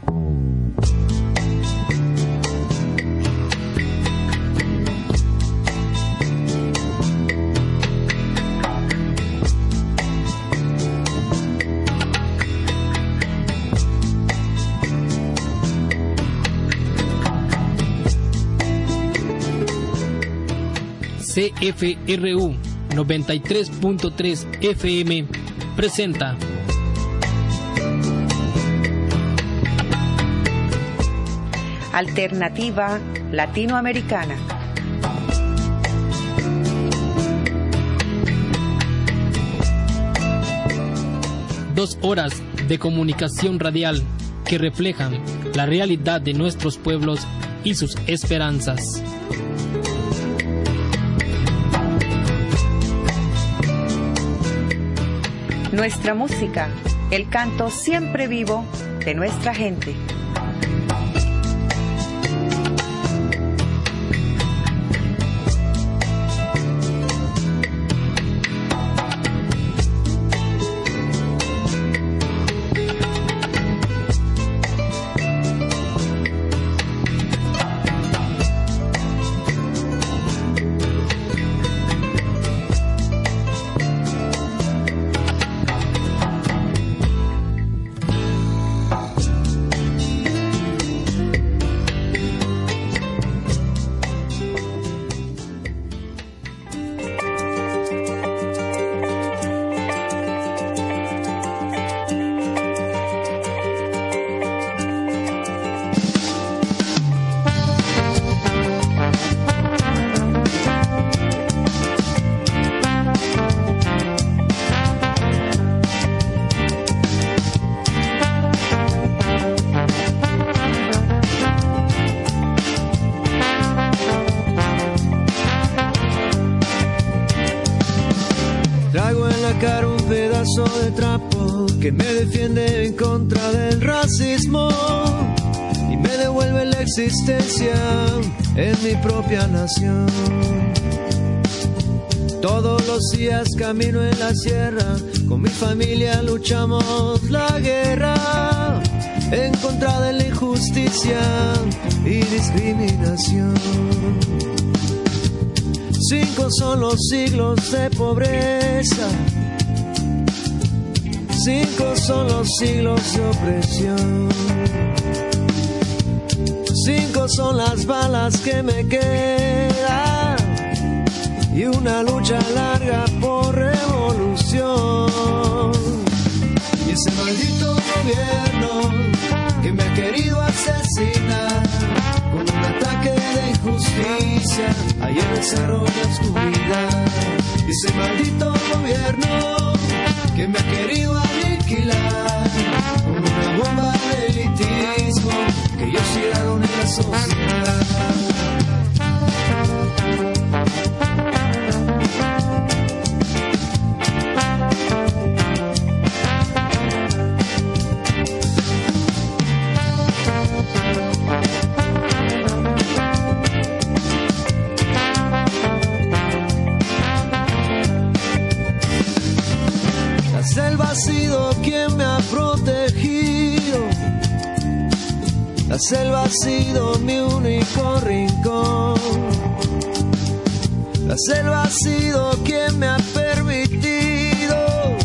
CFRU 93.3 FM presenta Alternativa Latinoamericana. Dos horas de comunicación radial que reflejan la realidad de nuestros pueblos y sus esperanzas. Nuestra música, el canto siempre vivo de nuestra gente. De trapo que me defiende en contra del racismo y me devuelve la existencia en mi propia nación. Todos los días camino en la sierra, con mi familia luchamos la guerra en contra de la injusticia y discriminación. 5 son los siglos de pobreza, 5 son los siglos de opresión, 5 son las balas que me quedan y una lucha larga por revolución. Y ese maldito gobierno que me ha querido asesinar con un ataque de injusticia ahí en el cerro de la oscuridad. Y ese maldito gobierno que me ha querido aniquilar con una bomba de elitismo que ellos tiraron en la sociedad. La selva ha sido quien me ha protegido, la selva ha sido mi único rincón, la selva ha sido quien me ha permitido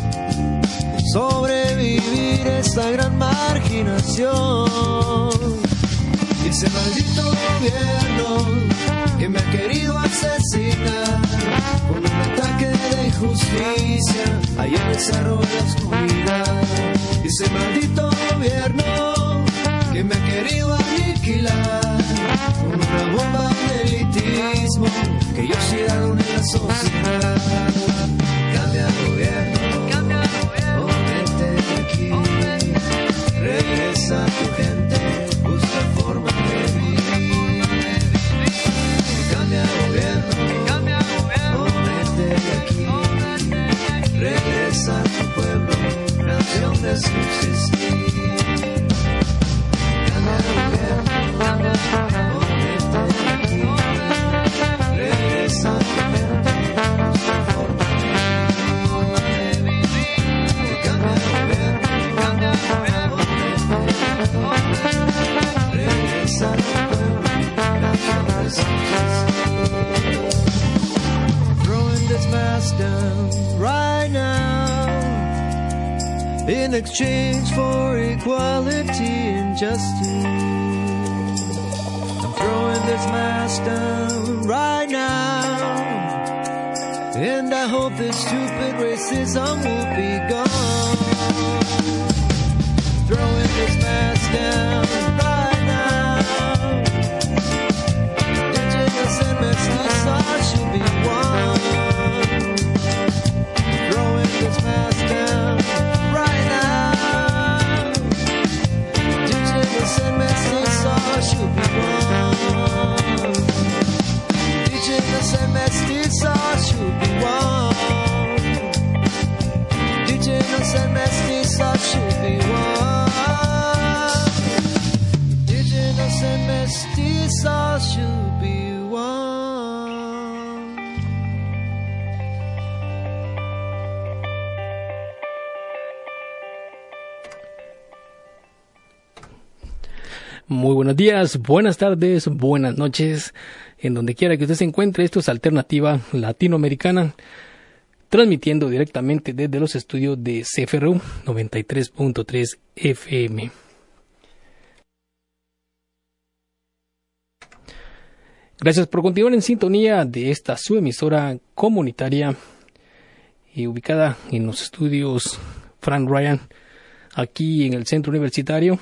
sobrevivir esta gran marginación. Y ese maldito gobierno que me ha querido asesinar con un ataque de injusticia ahí en el cerro de la oscuridad. Y ese maldito gobierno que me ha querido aniquilar con una bomba de elitismo que ellos tiraron en la sociedad. Cambia gobierno, o vete de aquí, regresa a tu gente, busca forma de vivir. Cambia gobierno, o vete de aquí, regresa a tu pueblo, nación de subsistir. Cambia gobierno, o vete de aquí, regresa a tu gente, busca forma de vivir. Cambia gobierno, o vete de aquí. in exchange for equality and justice. I'm throwing this mask down right now, and I hope this stupid racism will be gone. Throwing this mask down right now. Indigenous and mestizo should be one. Throwing this mask down right now. Indigenous and mestizo should be one. Indigenous and mestizo should be one. Indigenous and mestizo should be one. Indigenous and mestizo should be one. Muy buenos días, buenas tardes, buenas noches, en donde quiera que usted se encuentre. Esto es Alternativa Latinoamericana, transmitiendo directamente desde los estudios de CFRU 93.3 FM. Gracias por continuar en sintonía de esta su emisora comunitaria y ubicada en los estudios Frank Ryan, aquí en el Centro Universitario.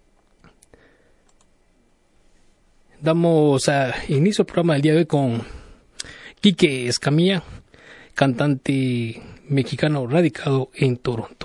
Damos inicio al programa del día de hoy con Quique Escamilla, cantante mexicano radicado en Toronto.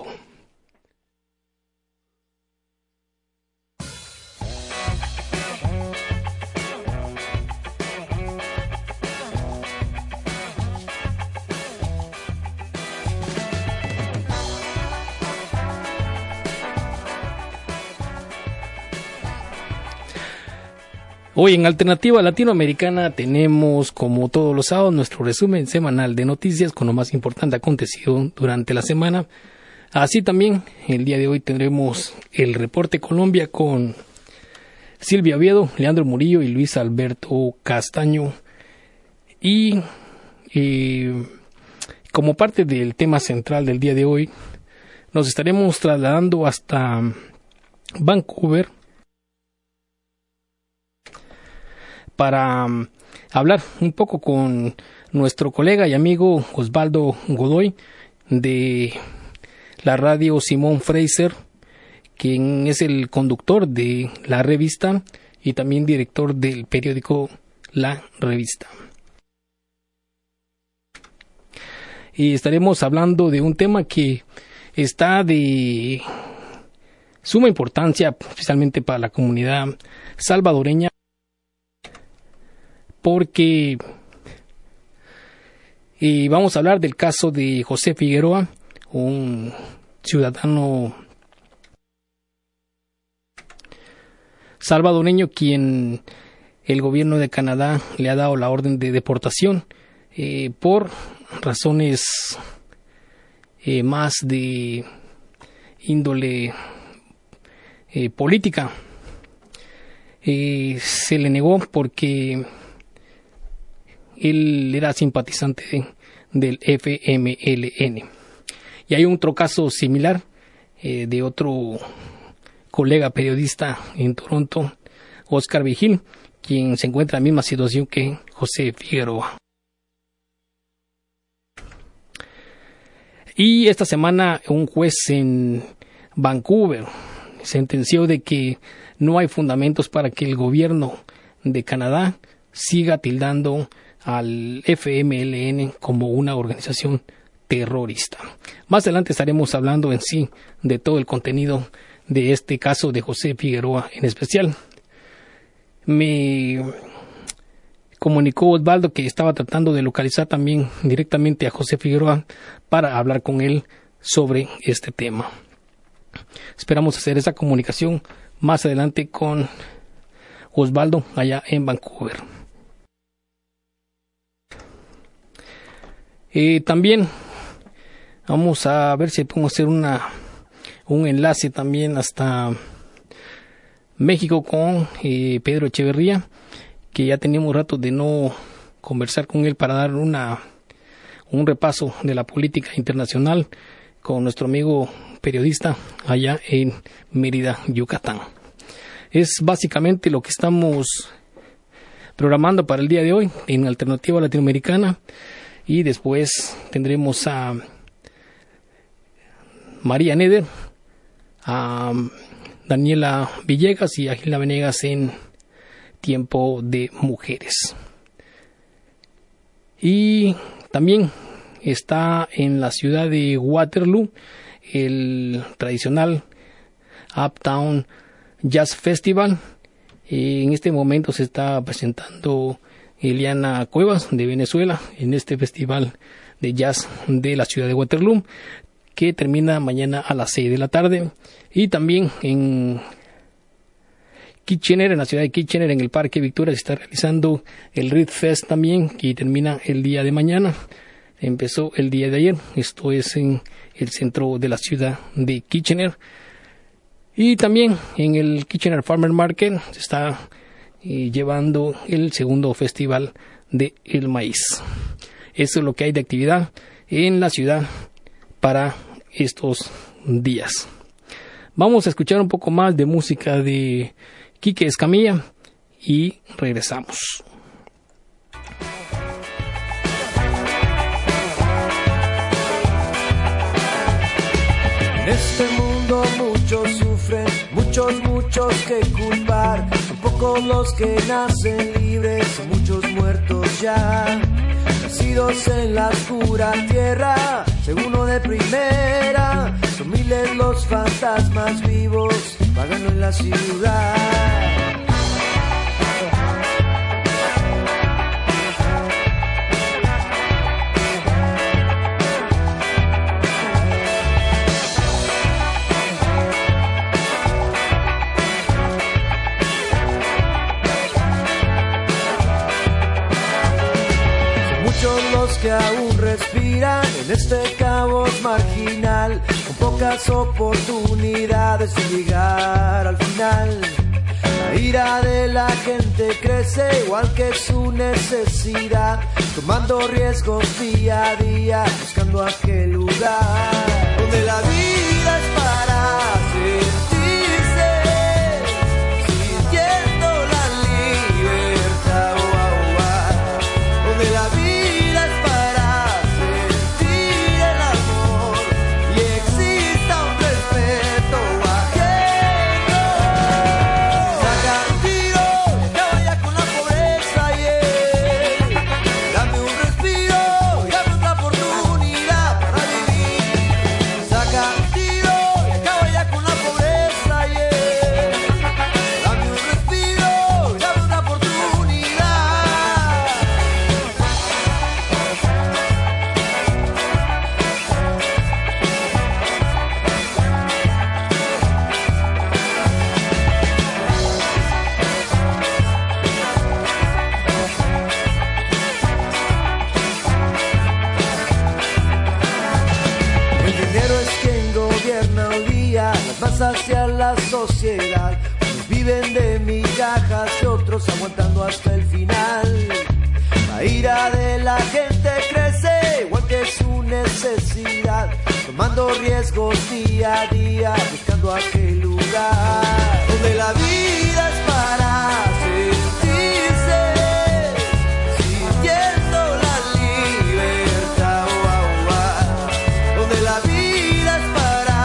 Hoy en Alternativa Latinoamericana tenemos, como todos los sábados, nuestro resumen semanal de noticias con lo más importante acontecido durante la semana. Así también, el día de hoy tendremos el Reporte Colombia con Silvia Oviedo, Leandro Murillo y Luis Alberto Castaño. Y como parte del tema central del día de hoy, nos estaremos trasladando hasta Vancouver para hablar un poco con nuestro colega y amigo Osvaldo Godoy de la radio Simón Fraser, quien es el conductor de la revista y también director del periódico La Revista. Y estaremos hablando de un tema que está de suma importancia, especialmente para la comunidad salvadoreña, porque vamos a hablar del caso de José Figueroa, un ciudadano salvadoreño quien el gobierno de Canadá le ha dado la orden de deportación por razones más de índole política. Se le negó porque él era simpatizante del FMLN. Y hay otro caso similar de otro colega periodista en Toronto, Oscar Vigil, quien se encuentra en la misma situación que José Figueroa. Y esta semana un juez en Vancouver sentenció de que no hay fundamentos para que el gobierno de Canadá siga tildando al FMLN como una organización terrorista. Más adelante estaremos hablando en sí de todo el contenido de este caso de José Figueroa en especial. Me comunicó Osvaldo que estaba tratando de localizar también directamente a José Figueroa para hablar con él sobre este tema. Esperamos hacer esa comunicación más adelante con Osvaldo allá en Vancouver. También vamos a ver si podemos hacer un enlace también hasta México con Pedro Echeverría, que ya teníamos rato de no conversar con él para dar un repaso de la política internacional con nuestro amigo periodista allá en Mérida, Yucatán. Es básicamente lo que estamos programando para el día de hoy en Alternativa Latinoamericana, y después tendremos a María Neder, a Daniela Villegas y a Gilda Venegas en Tiempo de Mujeres. Y también está en la ciudad de Waterloo el tradicional Uptown Jazz Festival. En este momento se está presentando Eliana Cuevas de Venezuela en este festival de jazz de la ciudad de Waterloo, que termina mañana a las 6 de la tarde. Y también en Kitchener, en la ciudad de Kitchener, en el Parque Victoria, se está realizando el Reed Fest también, que termina el día de mañana. Empezó el día de ayer. Esto es en el centro de la ciudad de Kitchener. Y también en el Kitchener Farmer Market se está llevando el segundo festival de el maíz. Eso es lo que hay de actividad en la ciudad para estos días. Vamos a escuchar un poco más de música de Quique Escamilla y regresamos. En este mundo muchos sufren, muchos que culpar. Son pocos los que nacen libres, son muchos muertos ya. Nacidos en la oscura tierra, segundo de primera. Son miles los fantasmas vivos, vagando en la ciudad. Los que aún respiran en este caos marginal, con pocas oportunidades de llegar al final. La ira de la gente crece igual que su necesidad, tomando riesgos día a día, buscando aquel lugar donde la vida es para sentirse, sintiendo la libertad, donde la vida hacia la sociedad. Unos viven de migajas y otros aguantando hasta el final. La ira de la gente crece igual que su necesidad, tomando riesgos día a día, buscando aquel lugar donde la vida es para sentirse, sintiendo la libertad, donde la vida es para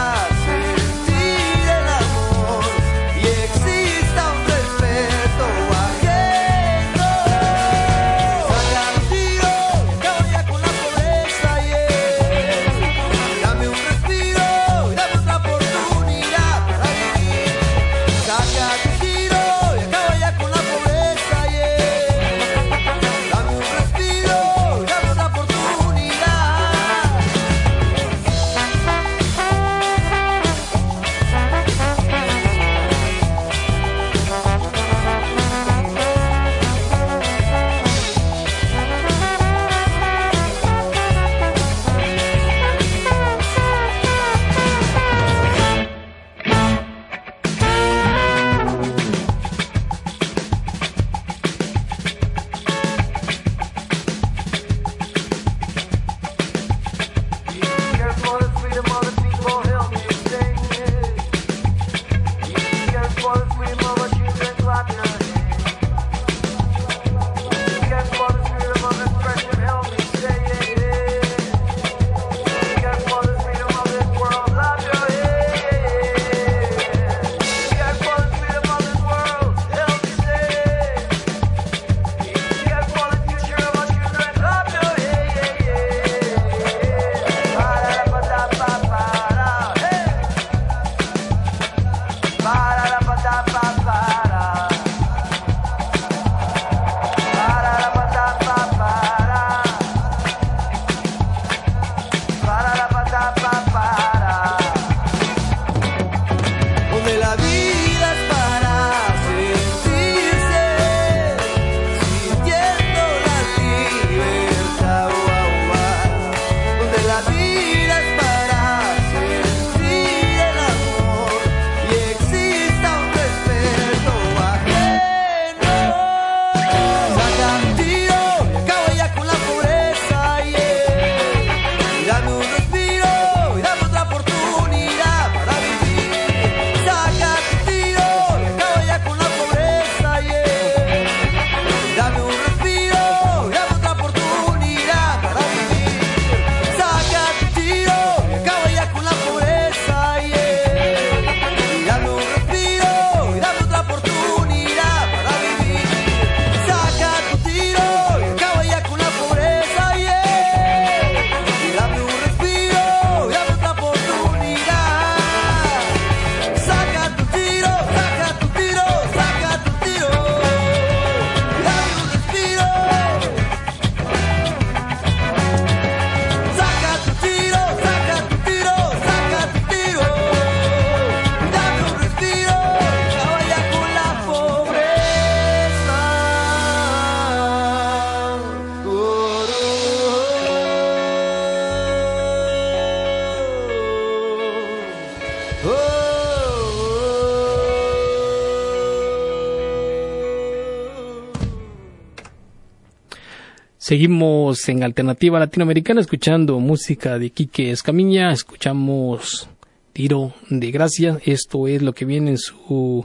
Seguimos en Alternativa Latinoamericana escuchando música de Quique Escamilla. Escuchamos Tiro de Gracia. Esto es lo que viene en su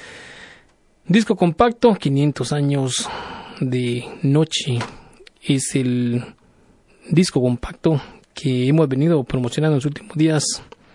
disco compacto, 500 años de noche. Es el disco compacto que hemos venido promocionando en los últimos días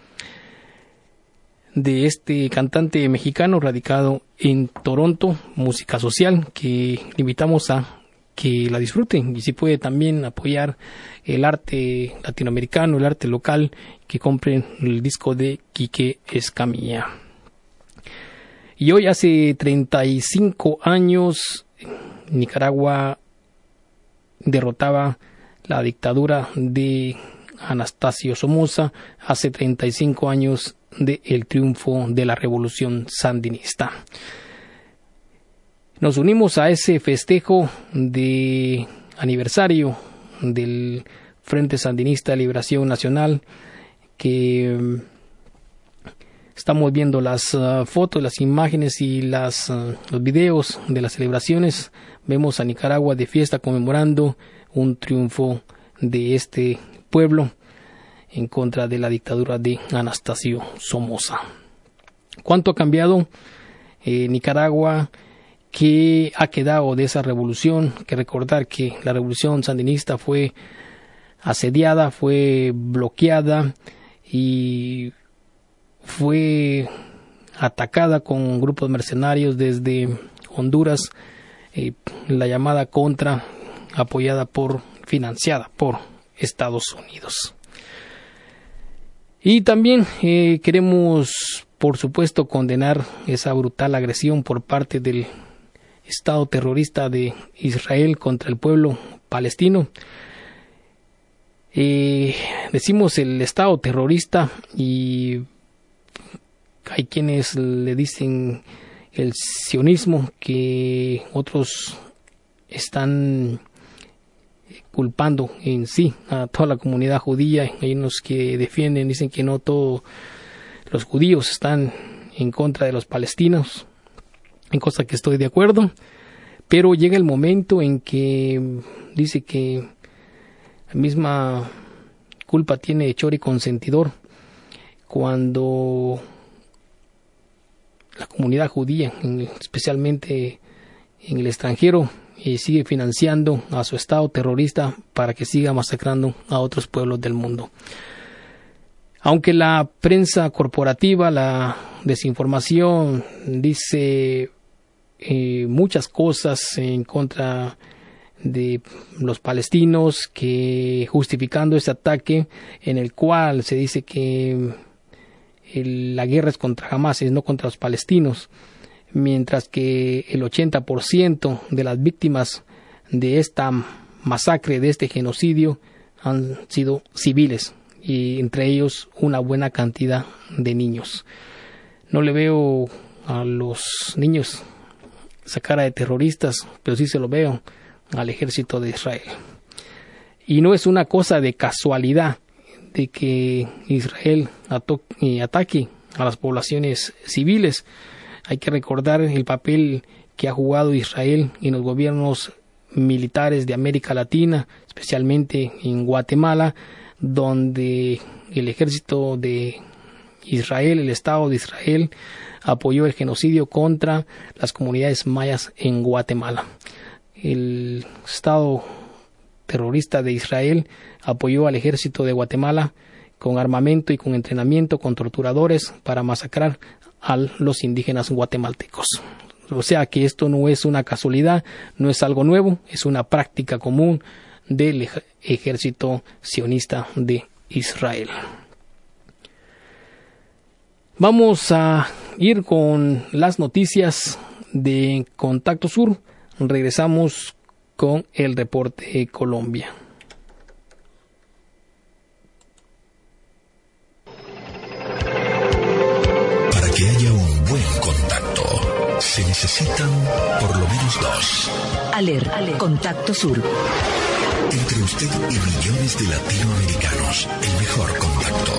de este cantante mexicano radicado en Toronto, música social, que le invitamos a que la disfruten y si puede también apoyar el arte latinoamericano, el arte local, que compren el disco de Quique Escamilla. Y hoy hace 35 años Nicaragua derrotaba la dictadura de Anastasio Somoza, hace 35 años del triunfo de la revolución sandinista. Nos unimos a ese festejo de aniversario del Frente Sandinista de Liberación Nacional, que estamos viendo las fotos, las imágenes y los videos de las celebraciones. Vemos a Nicaragua de fiesta conmemorando un triunfo de este pueblo en contra de la dictadura de Anastasio Somoza. ¿Cuánto ha cambiado Nicaragua? ¿Qué ha quedado de esa revolución? Hay que recordar que la revolución sandinista fue asediada, fue bloqueada y fue atacada con grupos mercenarios desde Honduras, la llamada Contra, financiada por Estados Unidos. Y también queremos, por supuesto, condenar esa brutal agresión por parte del Estado terrorista de Israel contra el pueblo palestino. Decimos el Estado terrorista y hay quienes le dicen el sionismo, que otros están culpando en sí a toda la comunidad judía. Hay unos que defienden, dicen que no todos los judíos están en contra de los palestinos, en cosa que estoy de acuerdo, pero llega el momento en que dice que la misma culpa tiene hechor y consentidor, cuando la comunidad judía, especialmente en el extranjero, sigue financiando a su Estado terrorista para que siga masacrando a otros pueblos del mundo. Aunque la prensa corporativa, la desinformación, dice muchas cosas en contra de los palestinos, que justificando este ataque en el cual se dice que la guerra es contra Hamas, no contra los palestinos. mientras que el 80% de las víctimas de esta masacre, de este genocidio, han sido civiles, y entre ellos una buena cantidad de niños. No le veo a los niños esa cara de terroristas, pero sí se lo veo al ejército de Israel. Y no es una cosa de casualidad de que Israel ataque a las poblaciones civiles. Hay que recordar el papel que ha jugado Israel en los gobiernos militares de América Latina, especialmente en Guatemala, donde el ejército de Israel, el Estado de Israel, apoyó el genocidio contra las comunidades mayas en Guatemala. El Estado terrorista de Israel apoyó al ejército de Guatemala con armamento y con entrenamiento, con torturadores, para masacrar a los indígenas guatemaltecos. O sea que esto no es una casualidad, no es algo nuevo, es una práctica común del ejército sionista de Israel. Vamos a ir con las noticias de Contacto Sur. Regresamos con el reporte Colombia. Para que haya un buen contacto, se necesitan por lo menos dos. ALER, Contacto Sur. Entre usted y millones de latinoamericanos, el mejor contacto.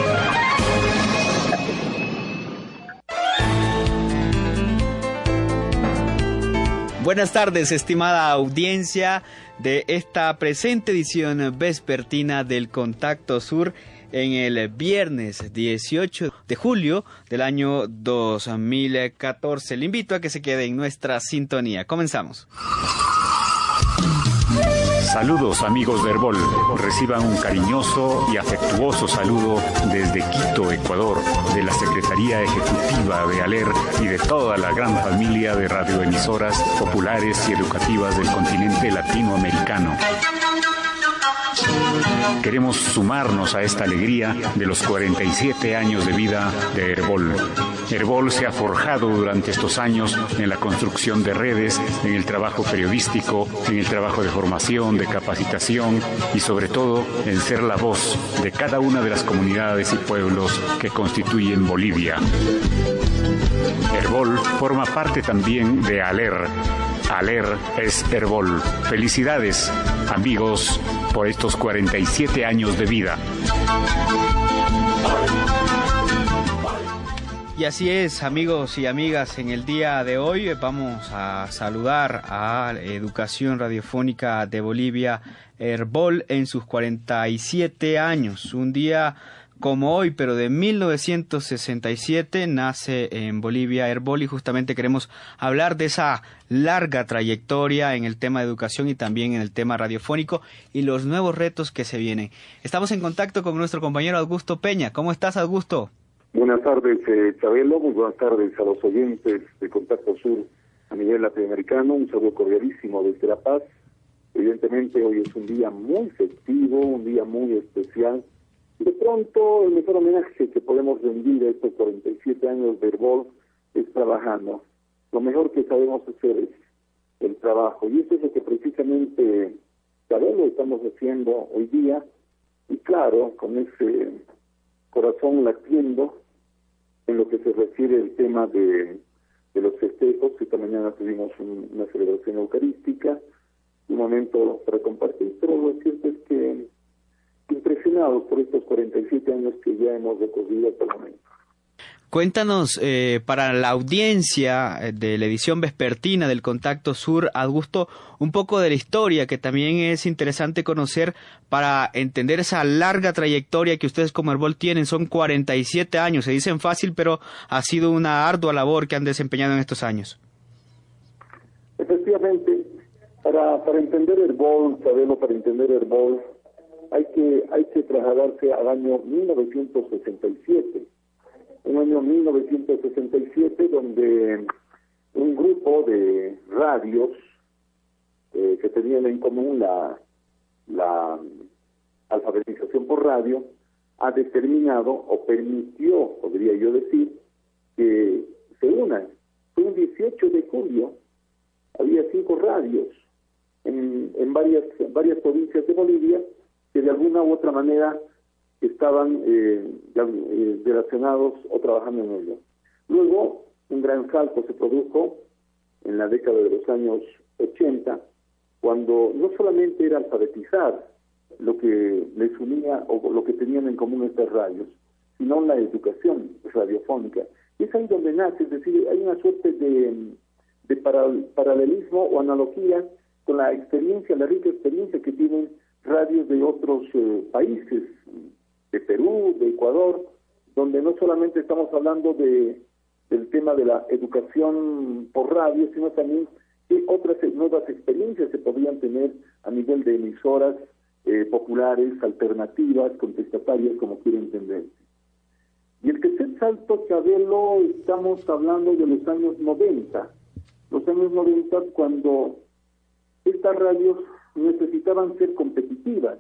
Buenas tardes, estimada audiencia de esta presente edición vespertina del Contacto Sur en el viernes 18 de julio del año 2014. Le invito a que se quede en nuestra sintonía. Comenzamos. Saludos amigos de Herbol, reciban un cariñoso y afectuoso saludo desde Quito, Ecuador, de la Secretaría Ejecutiva de ALER y de toda la gran familia de radioemisoras populares y educativas del continente latinoamericano. Queremos sumarnos a esta alegría de los 47 años de vida de Herbol. Herbol se ha forjado durante estos años en la construcción de redes, en el trabajo periodístico, en el trabajo de formación, de capacitación y sobre todo en ser la voz de cada una de las comunidades y pueblos que constituyen Bolivia. Herbol forma parte también de ALER. ALER es Herbol. Felicidades, amigos, por estos 47 años de vida. Y así es, amigos y amigas, en el día de hoy vamos a saludar a Educación Radiofónica de Bolivia, Herbol, en sus 47 años. Un día como hoy, pero de 1967, nace en Bolivia Herbol y justamente queremos hablar de esa larga trayectoria en el tema de educación y también en el tema radiofónico y los nuevos retos que se vienen. Estamos en contacto con nuestro compañero Augusto Peña. ¿Cómo estás, Augusto? Buenas tardes, Chabelo. Muy buenas tardes a los oyentes de Contacto Sur a nivel latinoamericano. Un saludo cordialísimo desde La Paz. Evidentemente hoy es un día muy festivo, un día muy especial. De pronto, el mejor homenaje que podemos rendir a estos 47 años de Herbol es trabajando. Lo mejor que sabemos hacer es el trabajo. Y eso es lo que precisamente, Chabelo, estamos haciendo hoy día. Y claro, con ese corazón latiendo en lo que se refiere al tema de los festejos. Esta mañana tuvimos una celebración eucarística, un momento para compartir. Pero lo cierto es que impresionados por estos 47 años que ya hemos recorrido hasta el momento. Cuéntanos, para la audiencia de la edición vespertina del Contacto Sur, Augusto, un poco de la historia, que también es interesante conocer para entender esa larga trayectoria que ustedes como Herbol tienen. Son 47 años, se dicen fácil, pero ha sido una ardua labor que han desempeñado en estos años. Efectivamente, para entender Herbol, Sabelo, para entender Herbol, hay que trasladarse al año 1967. Un año 1967 donde un grupo de radios que tenían en común la alfabetización por radio ha determinado o permitió, podría yo decir, que se unan fue un 18 de julio, había 5 radios en varias provincias de Bolivia que de alguna u otra manera estaban relacionados o trabajando en ello. Luego, un gran salto se produjo en la década de los años 80, cuando no solamente era alfabetizar lo que les unía o lo que tenían en común estas radios, sino la educación radiofónica. Y es ahí donde nace, es decir, hay una suerte de paralelismo o analogía con la experiencia, la rica experiencia que tienen radios de otros países, de Perú, de Ecuador, donde no solamente estamos hablando del tema de la educación por radio, sino también que otras nuevas experiencias se podrían tener a nivel de emisoras populares, alternativas, contestatarias, como quiera entender. Y el tercer salto, Chabelo, estamos hablando de los años 90. Los años 90 cuando estas radios necesitaban ser competitivas.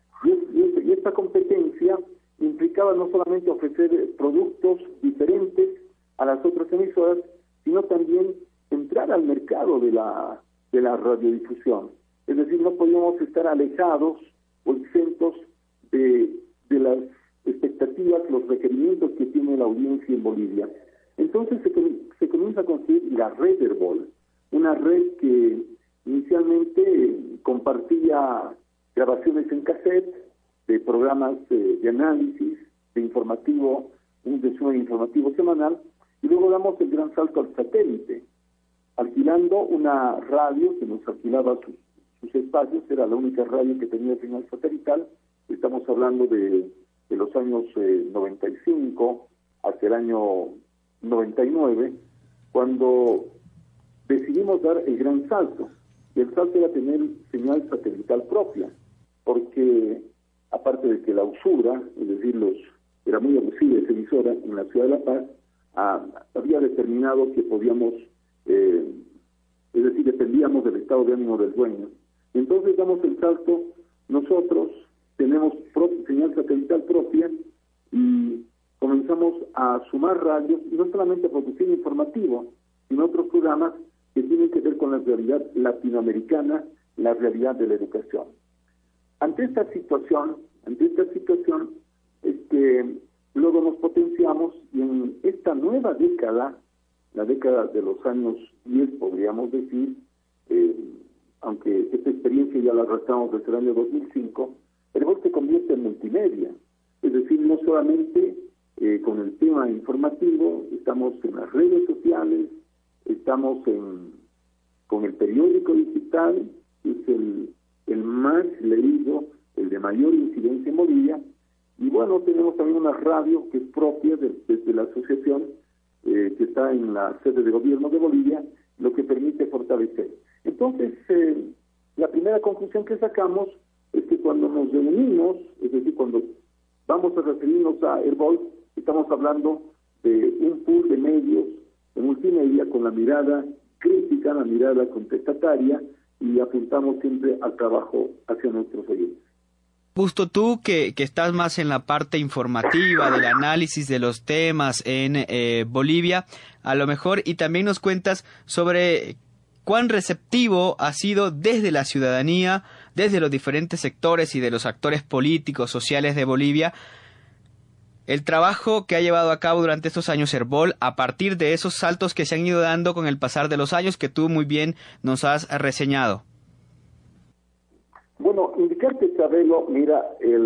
Y esta competencia implicaba no solamente ofrecer productos diferentes a las otras emisoras, sino también entrar al mercado de la radiodifusión. Es decir, no podíamos estar alejados o exentos de las expectativas, los requerimientos que tiene la audiencia en Bolivia. Entonces se comienza a construir la red Herbol, una red que inicialmente compartía grabaciones en cassette de programas de análisis, de informativo, un resumen informativo semanal, y luego damos el gran salto al satélite, alquilando una radio que nos alquilaba sus espacios, era la única radio que tenía señal satelital. Estamos hablando de los años 95 hasta el año 99, cuando decidimos dar el gran salto. Y el salto era tener señal satelital propia, porque aparte de que la usura, es decir, era muy abusiva esa emisora en la ciudad de La Paz, había determinado que podíamos, es decir, dependíamos del estado de ánimo del dueño. Entonces damos el salto, nosotros tenemos señal satelital propia y comenzamos a sumar radios, y no solamente a producir informativo, sino otros programas que tienen que ver con la realidad latinoamericana, la realidad de la educación. Ante esta situación, luego nos potenciamos, y en esta nueva década, la década de los años 10, podríamos decir, aunque esta experiencia ya la arrastramos desde el año 2005, Herbol se convierte en multimedia, es decir, no solamente con el tema informativo, estamos en las redes sociales, estamos con el periódico digital, que es el más leído, el de mayor incidencia en Bolivia, y bueno, tenemos también una radio que es propia desde la asociación, que está en la sede de gobierno de Bolivia, lo que permite fortalecer. Entonces, la primera conclusión que sacamos es que cuando nos reunimos, es decir, cuando vamos a referirnos a Herbol, estamos hablando de un pool de medios de multimedia con la mirada crítica, la mirada contestataria, y apuntamos siempre al trabajo hacia nuestros oyentes. Justo tú que estás más en la parte informativa del análisis de los temas en Bolivia, a lo mejor, y también nos cuentas sobre cuán receptivo ha sido desde la ciudadanía, desde los diferentes sectores y de los actores políticos, sociales de Bolivia, el trabajo que ha llevado a cabo durante estos años Herbol, a partir de esos saltos que se han ido dando con el pasar de los años que tú muy bien nos has reseñado. Bueno, indicarte, Chabelo, mira,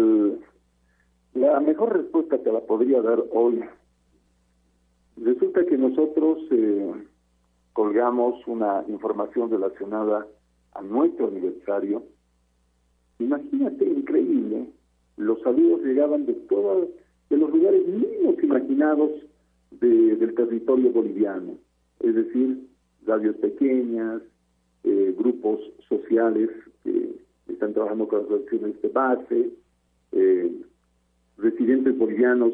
la mejor respuesta te la podría dar hoy. Resulta que nosotros colgamos una información relacionada a nuestro aniversario. Imagínate, increíble, los saludos llegaban de los lugares mínimos imaginados del territorio boliviano, es decir, radios pequeñas, grupos sociales que están trabajando con las relaciones de base, residentes bolivianos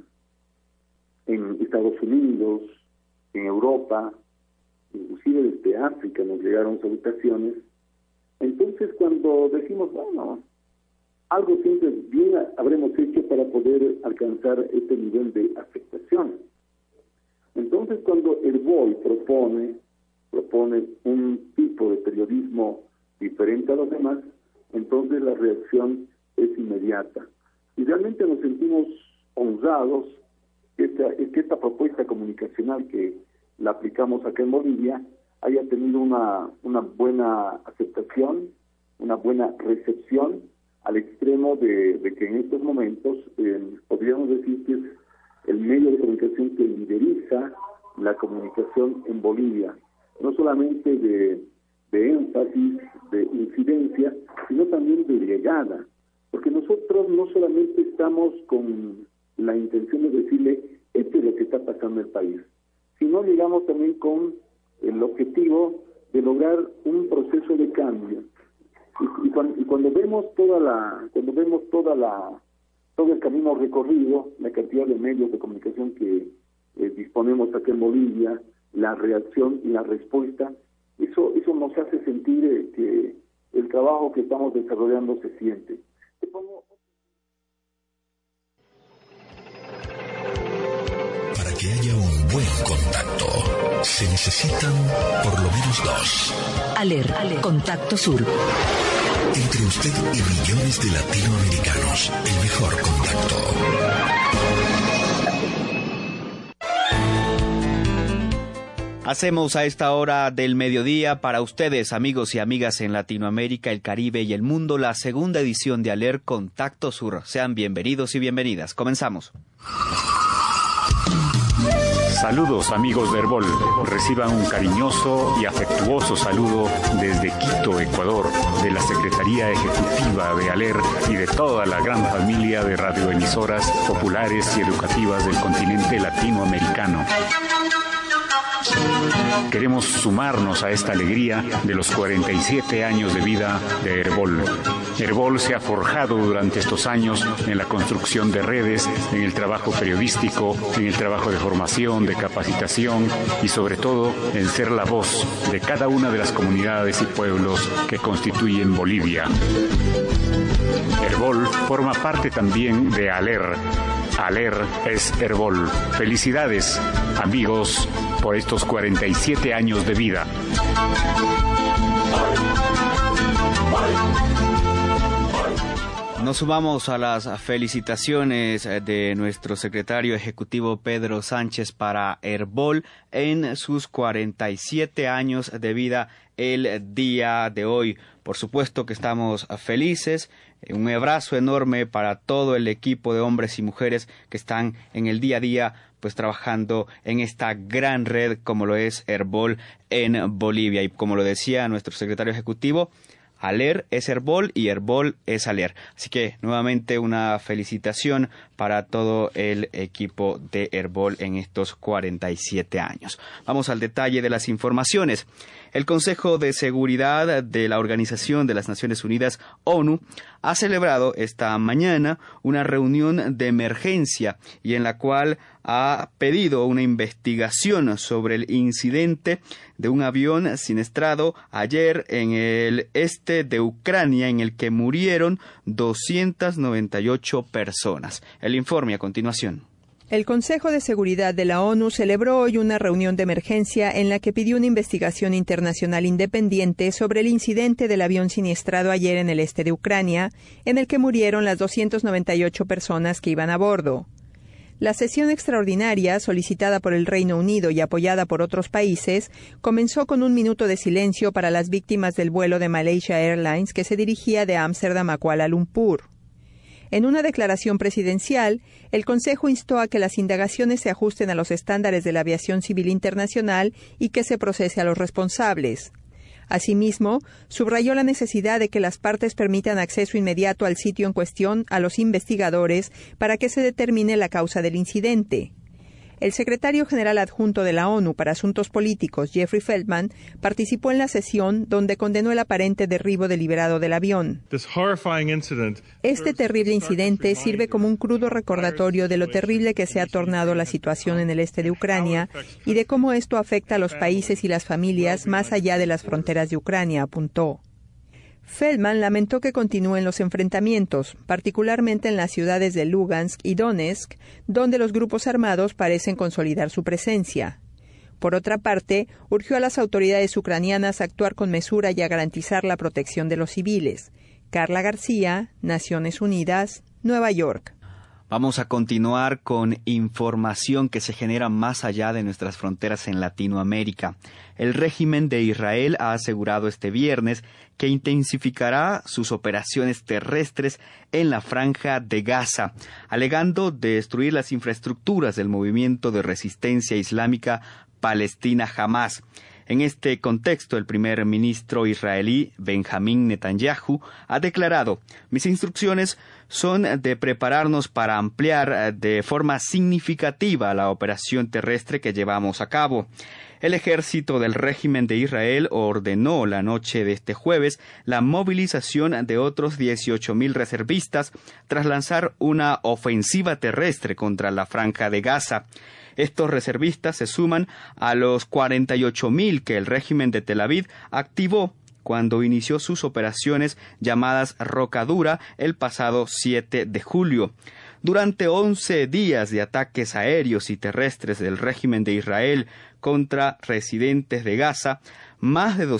en Estados Unidos, en Europa, inclusive desde África nos llegaron salutaciones. Entonces, cuando decimos, bueno, algo siempre bien habremos hecho para poder alcanzar este nivel de aceptación. Entonces, cuando Herbol propone un tipo de periodismo diferente a los demás, entonces la reacción es inmediata. Y realmente nos sentimos honrados que esta propuesta comunicacional que la aplicamos acá en Bolivia haya tenido una buena aceptación, una buena recepción, al extremo de que en estos momentos podríamos decir que es el medio de comunicación que lideriza la comunicación en Bolivia, no solamente de énfasis, de incidencia, sino también de llegada, porque nosotros no solamente estamos con la intención de decirle esto es lo que está pasando en el país, sino llegamos también con el objetivo de lograr un proceso de cambio. Y cuando vemos todo el camino recorrido, la cantidad de medios de comunicación que disponemos acá en Bolivia, la reacción y la respuesta, eso nos hace sentir que el trabajo que estamos desarrollando se siente. Para que haya un buen contacto, se necesitan por lo menos dos. ALER, Contacto Sur. Entre usted y millones de latinoamericanos, el mejor contacto. Hacemos a esta hora del mediodía para ustedes, amigos y amigas en Latinoamérica, el Caribe y el mundo, la segunda edición de ALER Contacto Sur. Sean bienvenidos y bienvenidas. Comenzamos. Saludos amigos de Herbol, reciban un cariñoso y afectuoso saludo desde Quito, Ecuador, de la Secretaría Ejecutiva de ALER y de toda la gran familia de radioemisoras populares y educativas del continente latinoamericano. Queremos sumarnos a esta alegría de los 47 años de vida de Herbol. Herbol se ha forjado durante estos años en la construcción de redes, en el trabajo periodístico, en el trabajo de formación, de capacitación y sobre todo en ser la voz de cada una de las comunidades y pueblos que constituyen Bolivia. Herbol forma parte también de ALER. ALER es Herbol. Felicidades, amigos, por estos 47 años de vida. Nos sumamos a las felicitaciones de nuestro secretario ejecutivo Pedro Sánchez para Herbol en sus 47 años de vida el día de hoy. Por supuesto que estamos felices. Un abrazo enorme para todo el equipo de hombres y mujeres que están en el día a día pues trabajando en esta gran red como lo es Herbol en Bolivia. Y como lo decía nuestro secretario ejecutivo, ALER es Herbol y Herbol es ALER. Así que nuevamente una felicitación para todo el equipo de Herbol en estos 47 años. Vamos al detalle de las informaciones. El Consejo de Seguridad de la Organización de las Naciones Unidas, ONU, ha celebrado esta mañana una reunión de emergencia y en la cual ha pedido una investigación sobre el incidente de un avión siniestrado ayer en el este de Ucrania en el que murieron 298 personas. El informe a continuación. El Consejo de Seguridad de la ONU celebró hoy una reunión de emergencia en la que pidió una investigación internacional independiente sobre el incidente del avión siniestrado ayer en el este de Ucrania, en el que murieron las 298 personas que iban a bordo. La sesión extraordinaria, solicitada por el Reino Unido y apoyada por otros países, comenzó con un minuto de silencio para las víctimas del vuelo de Malaysia Airlines que se dirigía de Ámsterdam a Kuala Lumpur. En una declaración presidencial, el Consejo instó a que las indagaciones se ajusten a los estándares de la aviación civil internacional y que se procese a los responsables. Asimismo, subrayó la necesidad de que las partes permitan acceso inmediato al sitio en cuestión a los investigadores para que se determine la causa del incidente. El secretario general adjunto de la ONU para Asuntos Políticos, Jeffrey Feltman, participó en la sesión donde condenó el aparente derribo deliberado del avión. Este terrible incidente sirve como un crudo recordatorio de lo terrible que se ha tornado la situación en el este de Ucrania y de cómo esto afecta a los países y las familias más allá de las fronteras de Ucrania, apuntó. Feldman lamentó que continúen los enfrentamientos, particularmente en las ciudades de Lugansk y Donetsk, donde los grupos armados parecen consolidar su presencia. Por otra parte, urgió a las autoridades ucranianas a actuar con mesura y a garantizar la protección de los civiles. Carla García, Naciones Unidas, Nueva York. Vamos a continuar con información que se genera más allá de nuestras fronteras en Latinoamérica. El régimen de Israel ha asegurado este viernes que intensificará sus operaciones terrestres en la Franja de Gaza, alegando destruir las infraestructuras del movimiento de resistencia islámica Palestina Hamás. En este contexto, el primer ministro israelí, Benjamín Netanyahu, ha declarado: mis instrucciones son de prepararnos para ampliar de forma significativa la operación terrestre que llevamos a cabo. El ejército del régimen de Israel ordenó la noche de este jueves la movilización de otros 18.000 reservistas tras lanzar una ofensiva terrestre contra la Franja de Gaza. Estos reservistas se suman a los 48.000 que el régimen de Tel Aviv activó cuando inició sus operaciones llamadas Rocadura el pasado 7 de julio. Durante 11 días de ataques aéreos y terrestres del régimen de Israel contra residentes de Gaza, más de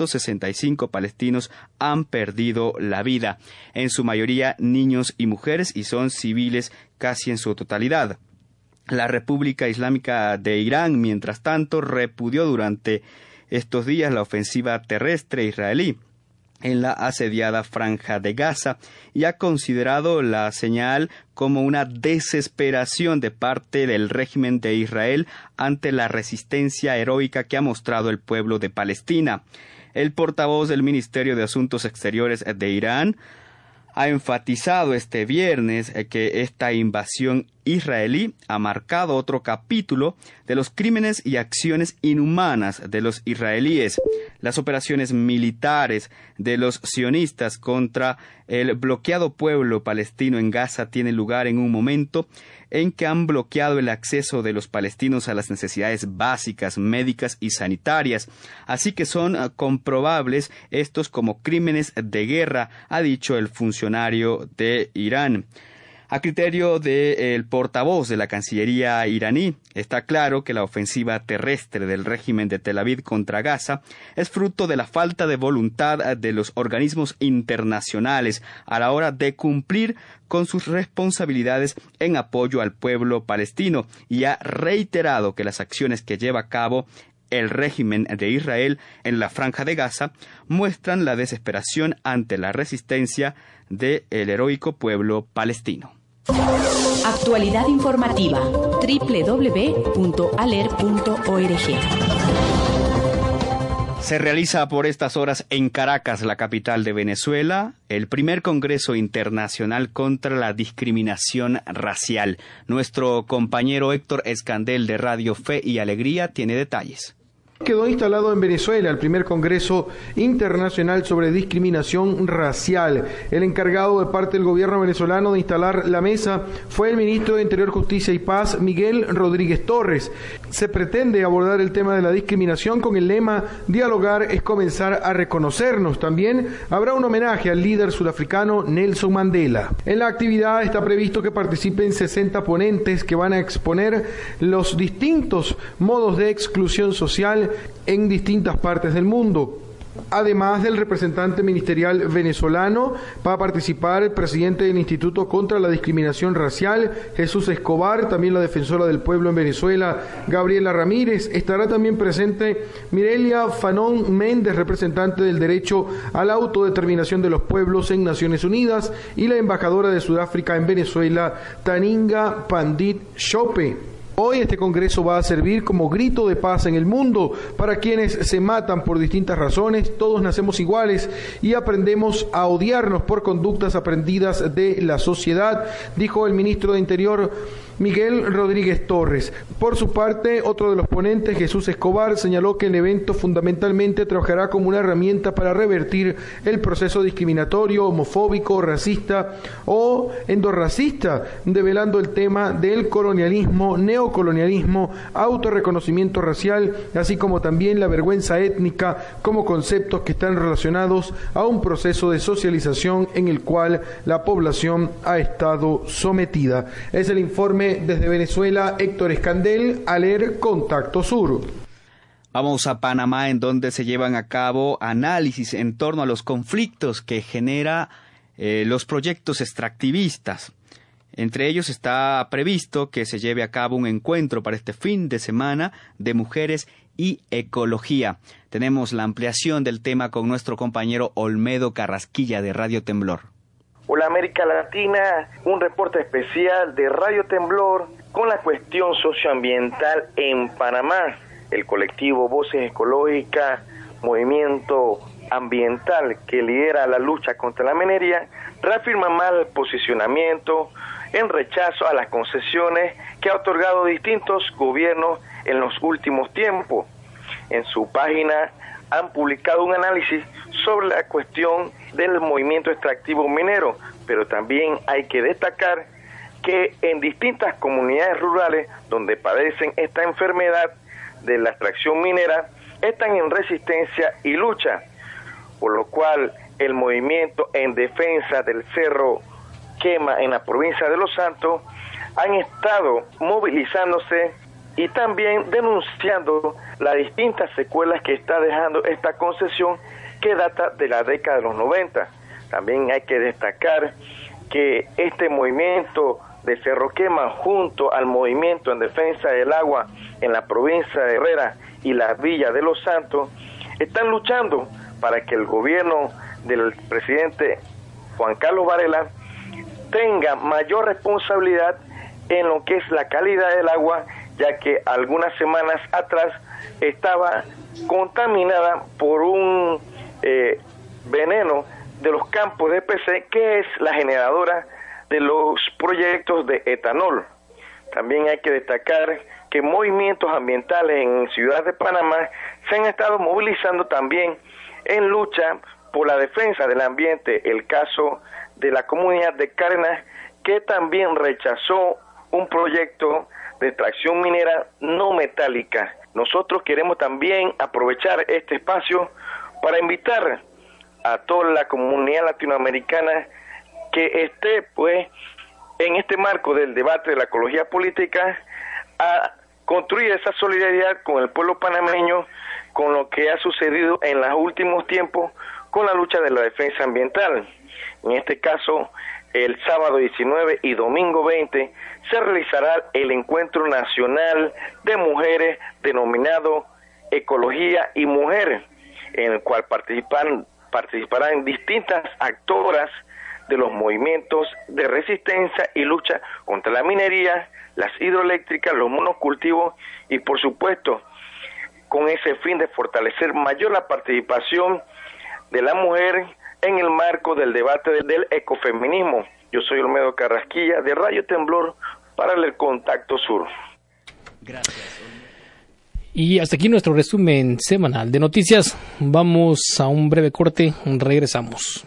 265 palestinos han perdido la vida, en su mayoría niños y mujeres, y son civiles casi en su totalidad. La República Islámica de Irán, mientras tanto, repudió durante estos días la ofensiva terrestre israelí en la asediada Franja de Gaza y ha considerado la señal como una desesperación de parte del régimen de Israel ante la resistencia heroica que ha mostrado el pueblo de Palestina. El portavoz del Ministerio de Asuntos Exteriores de Irán ha enfatizado este viernes que esta invasión israelí ha marcado otro capítulo de los crímenes y acciones inhumanas de los israelíes. Las operaciones militares de los sionistas contra el bloqueado pueblo palestino en Gaza tienen lugar en un momento en que han bloqueado el acceso de los palestinos a las necesidades básicas, médicas y sanitarias. Así que son comprobables estos como crímenes de guerra, ha dicho el funcionario de Irán. A criterio del portavoz de la Cancillería iraní, está claro que la ofensiva terrestre del régimen de Tel Aviv contra Gaza es fruto de la falta de voluntad de los organismos internacionales a la hora de cumplir con sus responsabilidades en apoyo al pueblo palestino, y ha reiterado que las acciones que lleva a cabo el régimen de Israel en la Franja de Gaza muestran la desesperación ante la resistencia del heroico pueblo palestino. Actualidad informativa. www.aler.org. Se realiza por estas horas en Caracas, la capital de Venezuela, el primer Congreso Internacional contra la Discriminación Racial. Nuestro compañero Héctor Escandel de Radio Fe y Alegría tiene detalles. Quedó instalado en Venezuela el primer Congreso Internacional sobre Discriminación Racial. El encargado de parte del gobierno venezolano de instalar la mesa fue el ministro de Interior, Justicia y Paz, Miguel Rodríguez Torres. Se pretende abordar el tema de la discriminación con el lema "Dialogar es comenzar a reconocernos". También habrá un homenaje al líder sudafricano Nelson Mandela. En la actividad está previsto que participen 60 ponentes que van a exponer los distintos modos de exclusión social en distintas partes del mundo. Además del representante ministerial venezolano, va a participar el presidente del Instituto contra la Discriminación Racial, Jesús Escobar, también la defensora del pueblo en Venezuela, Gabriela Ramírez. Estará también presente Mirelia Fanón Méndez, representante del derecho a la autodeterminación de los pueblos en Naciones Unidas, y la embajadora de Sudáfrica en Venezuela, Taninga Pandit Chope. Hoy este congreso va a servir como grito de paz en el mundo para quienes se matan por distintas razones. Todos nacemos iguales y aprendemos a odiarnos por conductas aprendidas de la sociedad, dijo el ministro de Interior Miguel Rodríguez Torres. Por su parte, otro de los ponentes, Jesús Escobar, señaló que el evento fundamentalmente trabajará como una herramienta para revertir el proceso discriminatorio, homofóbico, racista o endorracista, develando el tema del colonialismo, neocolonialismo, autorreconocimiento racial, así como también la vergüenza étnica como conceptos que están relacionados a un proceso de socialización en el cual la población ha estado sometida. Es el informe desde Venezuela, Héctor Escandel, ALER Contacto Sur. Vamos a Panamá, en donde se llevan a cabo análisis en torno a los conflictos que genera los proyectos extractivistas. Entre ellos está previsto que se lleve a cabo un encuentro para este fin de semana de mujeres y ecología. Tenemos la ampliación del tema con nuestro compañero Olmedo Carrasquilla de Radio Temblor. Hola América Latina, un reporte especial de Radio Temblor con la cuestión socioambiental en Panamá. El colectivo Voces Ecológicas, movimiento ambiental que lidera la lucha contra la minería, reafirma mal posicionamiento en rechazo a las concesiones que ha otorgado distintos gobiernos en los últimos tiempos. En su página han publicado un análisis sobre la cuestión del movimiento extractivo minero, pero también hay que destacar que en distintas comunidades rurales donde padecen esta enfermedad de la extracción minera, están en resistencia y lucha, por lo cual el movimiento en defensa del Cerro Quema en la provincia de Los Santos han estado movilizándose y también denunciando las distintas secuelas que está dejando esta concesión que data de la década de los 90. También hay que destacar que este movimiento de Cerro Quema junto al movimiento en defensa del agua en la provincia de Herrera y la villa de Los Santos están luchando para que el gobierno del presidente Juan Carlos Varela tenga mayor responsabilidad en lo que es la calidad del agua, ya que algunas semanas atrás estaba contaminada por un veneno de los campos de PC, que es la generadora de los proyectos de etanol. También hay que destacar que movimientos ambientales en Ciudad de Panamá se han estado movilizando también en lucha por la defensa del ambiente. El caso de la comunidad de Cárdenas, que también rechazó un proyecto de extracción minera no metálica. Nosotros queremos también aprovechar este espacio para invitar a toda la comunidad latinoamericana que esté pues en este marco del debate de la ecología política a construir esa solidaridad con el pueblo panameño, con lo que ha sucedido en los últimos tiempos con la lucha de la defensa ambiental. En este caso, el sábado 19 y domingo 20 se realizará el Encuentro Nacional de Mujeres denominado Ecología y Mujer, en el cual participarán distintas actoras de los movimientos de resistencia y lucha contra la minería, las hidroeléctricas, los monocultivos y por supuesto con ese fin de fortalecer mayor la participación de la mujer en el marco del debate del ecofeminismo. Yo soy Olmedo Carrasquilla de Radio Temblor para el Contacto Sur. Gracias. Y hasta aquí nuestro resumen semanal de noticias. Vamos a un breve corte, regresamos.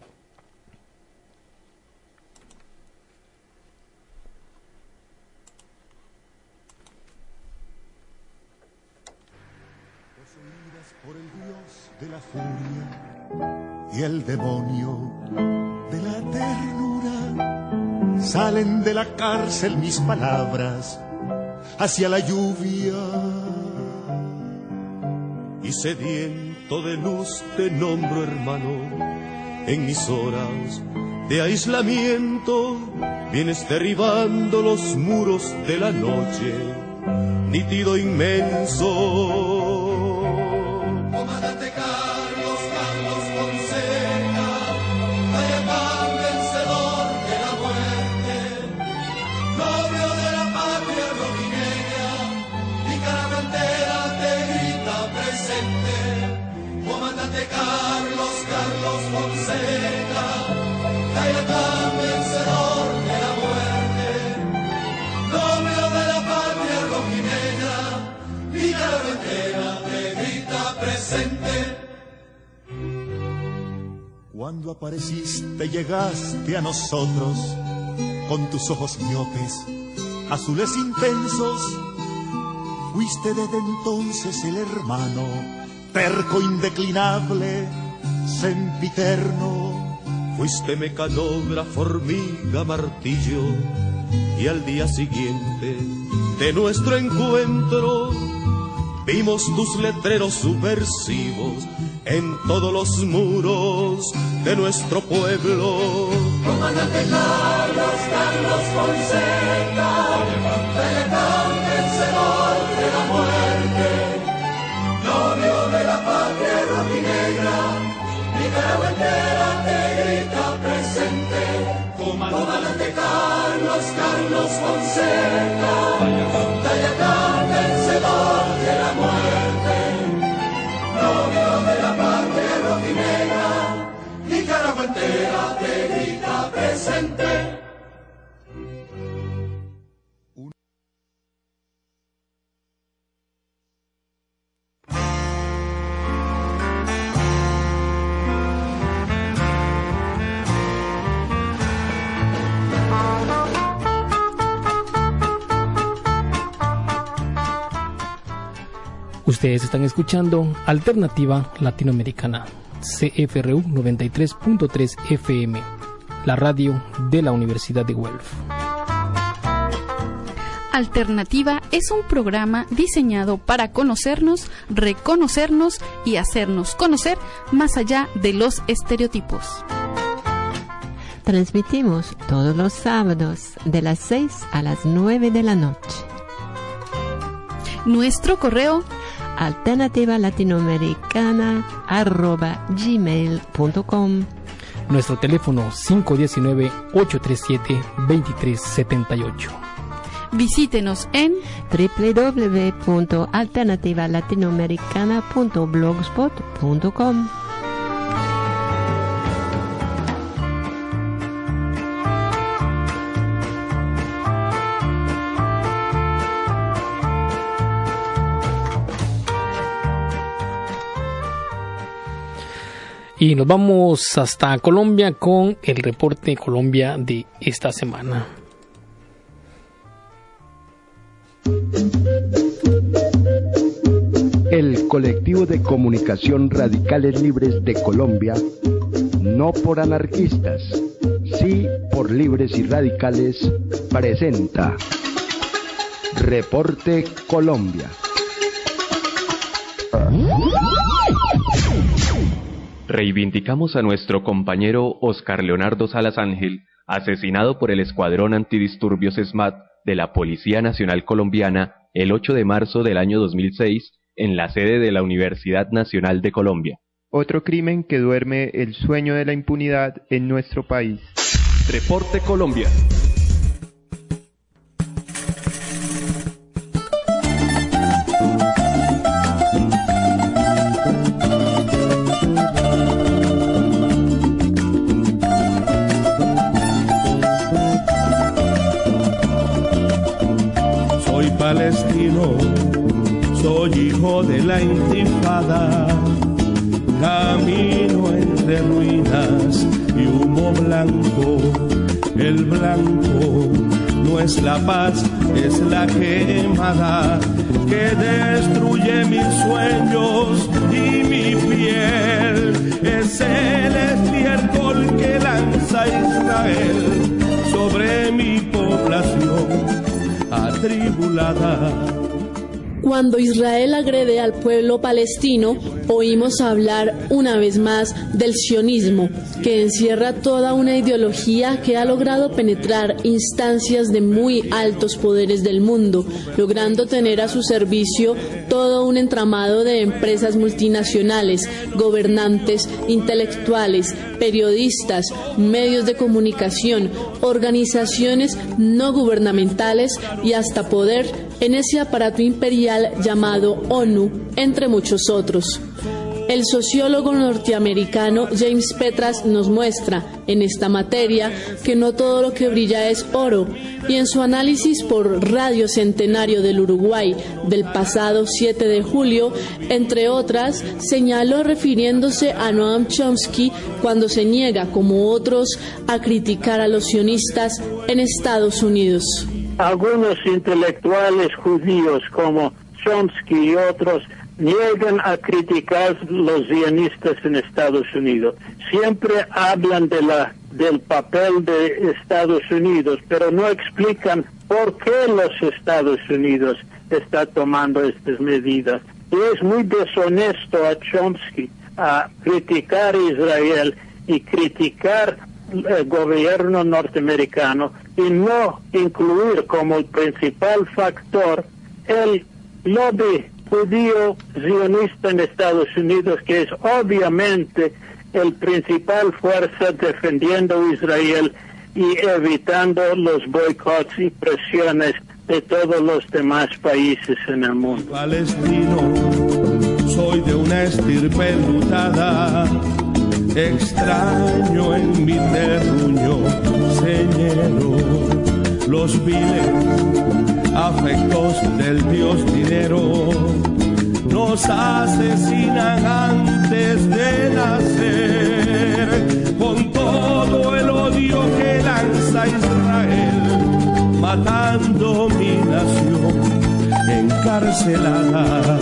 Por el dios de la furia y el demonio de la ternura, salen de la cárcel mis palabras hacia la lluvia, y sediento de luz te nombro hermano. En mis horas de aislamiento vienes derribando los muros de la noche, nítido inmenso. Comandante Carlos Fonseca, Cayetán vencedor de la muerte, novio de la patria rojinegra, mi cara entera te grita presente. Comandante Carlos Fonseca, Cayetán vencedor de la muerte, presente. Cuando apareciste llegaste a nosotros con tus ojos miopes, azules intensos. Fuiste desde entonces el hermano, terco, indeclinable, sempiterno. Fuiste mecanógrafo, hormiga, martillo, y al día siguiente de nuestro encuentro vimos tus letreros subversivos en todos los muros de nuestro pueblo. Comandante Carlos Fonseca, veterano vencedor de la muerte, novio de la patria rojinegra, Nicaragua entera te grita presente. Comandante Carlos Fonseca, veterano vencedor de la muerte, novio de la patria rojinegra, Nicaragua entera te grita presente. Ustedes están escuchando Alternativa Latinoamericana, CFRU 93.3 FM, la radio de la Universidad de Guelph. Alternativa es un programa diseñado para conocernos, reconocernos y hacernos conocer más allá de los estereotipos. Transmitimos todos los sábados de las 6 a las 9 de la noche. Nuestro correo alternativalatinoamericana@gmail.com. Nuestro teléfono 519-837-2378. Visítenos en www.alternativalatinoamericana.blogspot.com. Y nos vamos hasta Colombia con el reporte Colombia de esta semana. El colectivo de comunicación Radicales Libres de Colombia, no por anarquistas, sí por libres y radicales, presenta Reporte Colombia. Reivindicamos a nuestro compañero Oscar Leonardo Salas Ángel, asesinado por el Escuadrón Antidisturbios SMAT de la Policía Nacional Colombiana el 8 de marzo del año 2006 en la sede de la Universidad Nacional de Colombia. Otro crimen que duerme el sueño de la impunidad en nuestro país. Reporte Colombia. Palestino, soy hijo de la intifada, camino entre ruinas y humo blanco. El blanco no es la paz, es la quemada que destruye mis sueños y mi piel. Es el estiércol que lanza Israel sobre mi población atribulada. Cuando Israel agrede al pueblo palestino, oímos hablar una vez más del sionismo, que encierra toda una ideología que ha logrado penetrar instancias de muy altos poderes del mundo, logrando tener a su servicio todo un entramado de empresas multinacionales, gobernantes, intelectuales, periodistas, medios de comunicación, organizaciones no gubernamentales y hasta poder en ese aparato imperial llamado ONU, entre muchos otros. El sociólogo norteamericano James Petras nos muestra en esta materia que no todo lo que brilla es oro, y en su análisis por Radio Centenario del Uruguay del pasado 7 de julio, entre otras, señaló refiriéndose a Noam Chomsky cuando se niega, como otros, a criticar a los sionistas en Estados Unidos. Algunos intelectuales judíos como Chomsky y otros niegan a criticar los sionistas en Estados Unidos. Siempre hablan del papel de Estados Unidos, pero no explican por qué los Estados Unidos está tomando estas medidas. Y es muy deshonesto a Chomsky a criticar a Israel y criticar el gobierno norteamericano y no incluir como el principal factor el lobby judío sionista en Estados Unidos, que es obviamente el principal fuerza defendiendo a Israel y evitando los boicots y presiones de todos los demás países en el mundo. Palestino, soy de una estirpe enlutada, extraño en mi terruño señero, los viles afectos del dios dinero nos asesinan antes de nacer, con todo el odio que lanza Israel, matando mi nación encarcelada.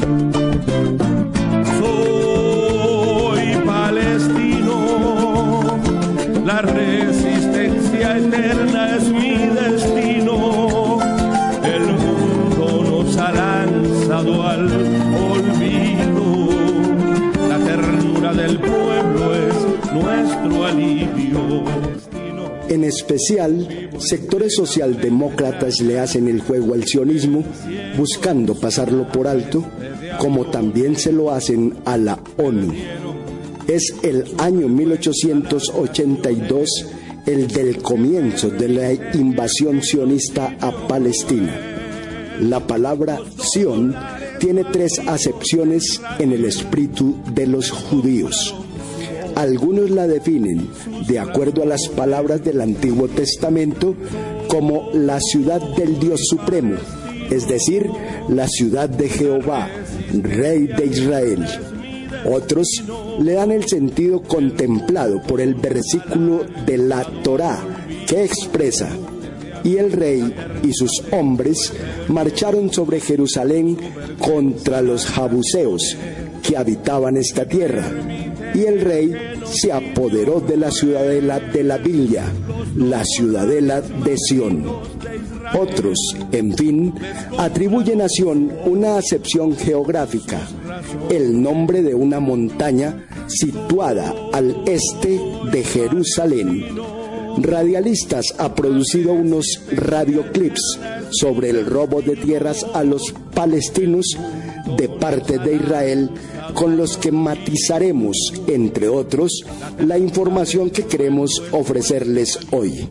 Soy palestino, la resistencia eterna es mi destino. El mundo nos ha lanzado al olvido, la ternura del pueblo es nuestro alivio. En especial, sectores socialdemócratas le hacen el juego al sionismo, buscando pasarlo por alto, como también se lo hacen a la ONU. Es el año 1882 el del comienzo de la invasión sionista a Palestina. La palabra Sion tiene 3 acepciones en el espíritu de los judíos. Algunos la definen, de acuerdo a las palabras del Antiguo Testamento, como la ciudad del Dios Supremo, es decir, la ciudad de Jehová, Rey de Israel. Otros le dan el sentido contemplado por el versículo de la Torá, que expresa: y el rey y sus hombres marcharon sobre Jerusalén contra los Jabuseos que habitaban esta tierra, y el rey se apoderó de la ciudadela de la villa, la ciudadela de Sión. Otros, en fin, atribuyen a Sión una acepción geográfica, el nombre de una montaña situada al este de Jerusalén. Radialistas ha producido unos radioclips sobre el robo de tierras a los palestinos de parte de Israel, con los que matizaremos, entre otros, la información que queremos ofrecerles hoy.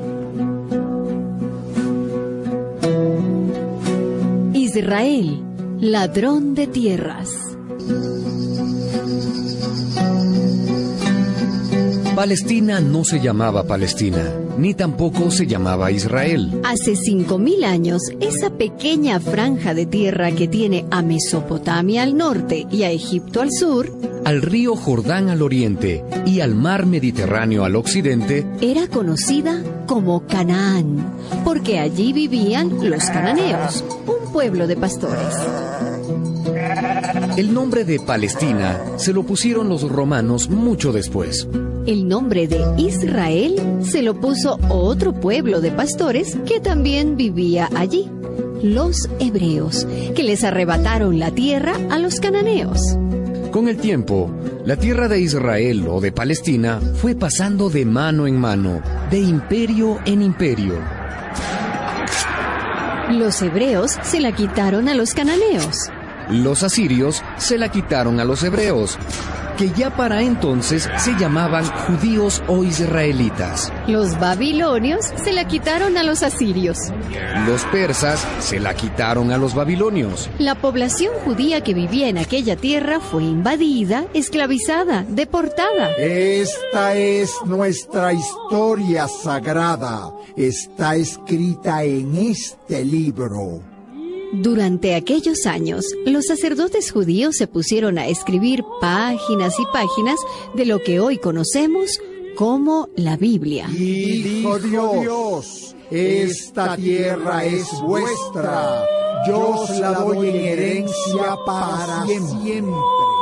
Israel, ladrón de tierras. Palestina no se llamaba Palestina, ni tampoco se llamaba Israel. Hace 5.000 años, esa pequeña franja de tierra que tiene a Mesopotamia al norte y a Egipto al sur, al río Jordán al oriente y al mar Mediterráneo al occidente, era conocida como Canaán, porque allí vivían los cananeos, un pueblo de pastores. El nombre de Palestina se lo pusieron los romanos mucho después. El nombre de Israel se lo puso otro pueblo de pastores que también vivía allí, los hebreos, que les arrebataron la tierra a los cananeos. Con el tiempo, la tierra de Israel o de Palestina fue pasando de mano en mano, de imperio en imperio. Los hebreos se la quitaron a los cananeos. Los asirios se la quitaron a los hebreos, que ya para entonces se llamaban judíos o israelitas. Los babilonios se la quitaron a los asirios. Los persas se la quitaron a los babilonios. La población judía que vivía en aquella tierra fue invadida, esclavizada, deportada. Esta es nuestra historia sagrada. Está escrita en este libro. Durante aquellos años, los sacerdotes judíos se pusieron a escribir páginas y páginas de lo que hoy conocemos como la Biblia. Y dijo Dios, esta tierra es vuestra, yo os la doy en herencia para siempre.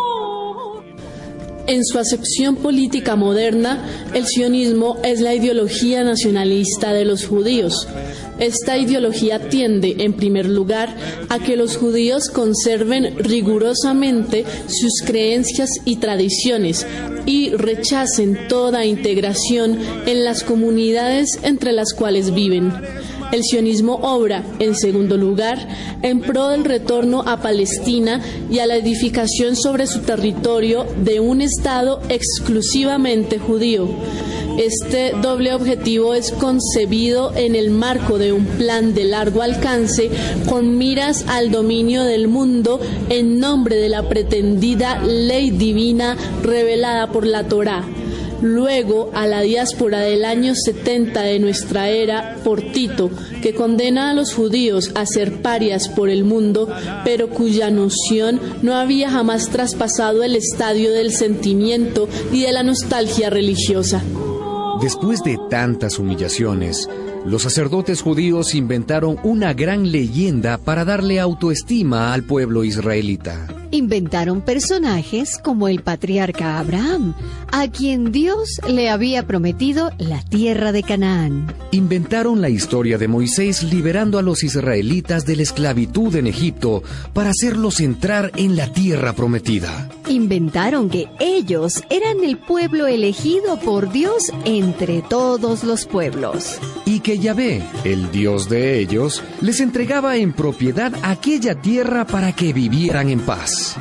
En su acepción política moderna, el sionismo es la ideología nacionalista de los judíos. Esta ideología tiende, en primer lugar, a que los judíos conserven rigurosamente sus creencias y tradiciones y rechacen toda integración en las comunidades entre las cuales viven. El sionismo obra, en segundo lugar, en pro del retorno a Palestina y a la edificación sobre su territorio de un Estado exclusivamente judío. Este doble objetivo es concebido en el marco de un plan de largo alcance con miras al dominio del mundo en nombre de la pretendida ley divina revelada por la Torá. Luego, a la diáspora del año 70 de nuestra era, por Tito, que condena a los judíos a ser parias por el mundo, pero cuya noción no había jamás traspasado el estadio del sentimiento y de la nostalgia religiosa. Después de tantas humillaciones, los sacerdotes judíos inventaron una gran leyenda para darle autoestima al pueblo israelita. Inventaron personajes como el patriarca Abraham, a quien Dios le había prometido la tierra de Canaán. Inventaron la historia de Moisés liberando a los israelitas de la esclavitud en Egipto para hacerlos entrar en la tierra prometida. Inventaron que ellos eran el pueblo elegido por Dios entre todos los pueblos. Y que Yahvé, el Dios de ellos, les entregaba en propiedad aquella tierra para que vivieran en paz.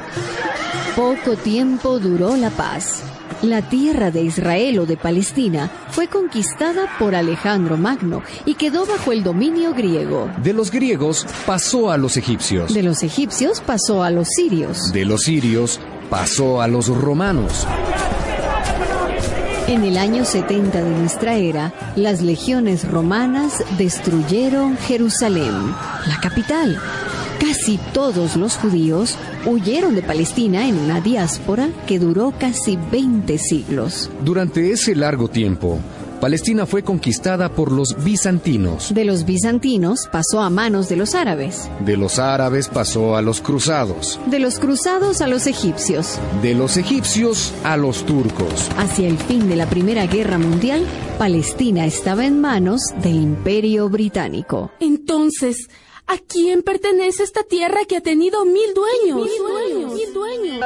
Poco tiempo duró la paz. La tierra de Israel o de Palestina fue conquistada por Alejandro Magno y quedó bajo el dominio griego. De los griegos pasó a los egipcios. De los egipcios pasó a los sirios. De los sirios pasó a los romanos. En el año 70 de nuestra era, las legiones romanas destruyeron Jerusalén, la capital. Casi todos los judíos huyeron de Palestina en una diáspora que duró casi 20 siglos. Durante ese largo tiempo, Palestina fue conquistada por los bizantinos. De los bizantinos pasó a manos de los árabes. De los árabes pasó a los cruzados. De los cruzados a los egipcios. De los egipcios a los turcos. Hacia el fin de la Primera Guerra Mundial, Palestina estaba en manos del Imperio Británico. Entonces, ¿a quién pertenece esta tierra que ha tenido 1000 dueños? 1000 dueños.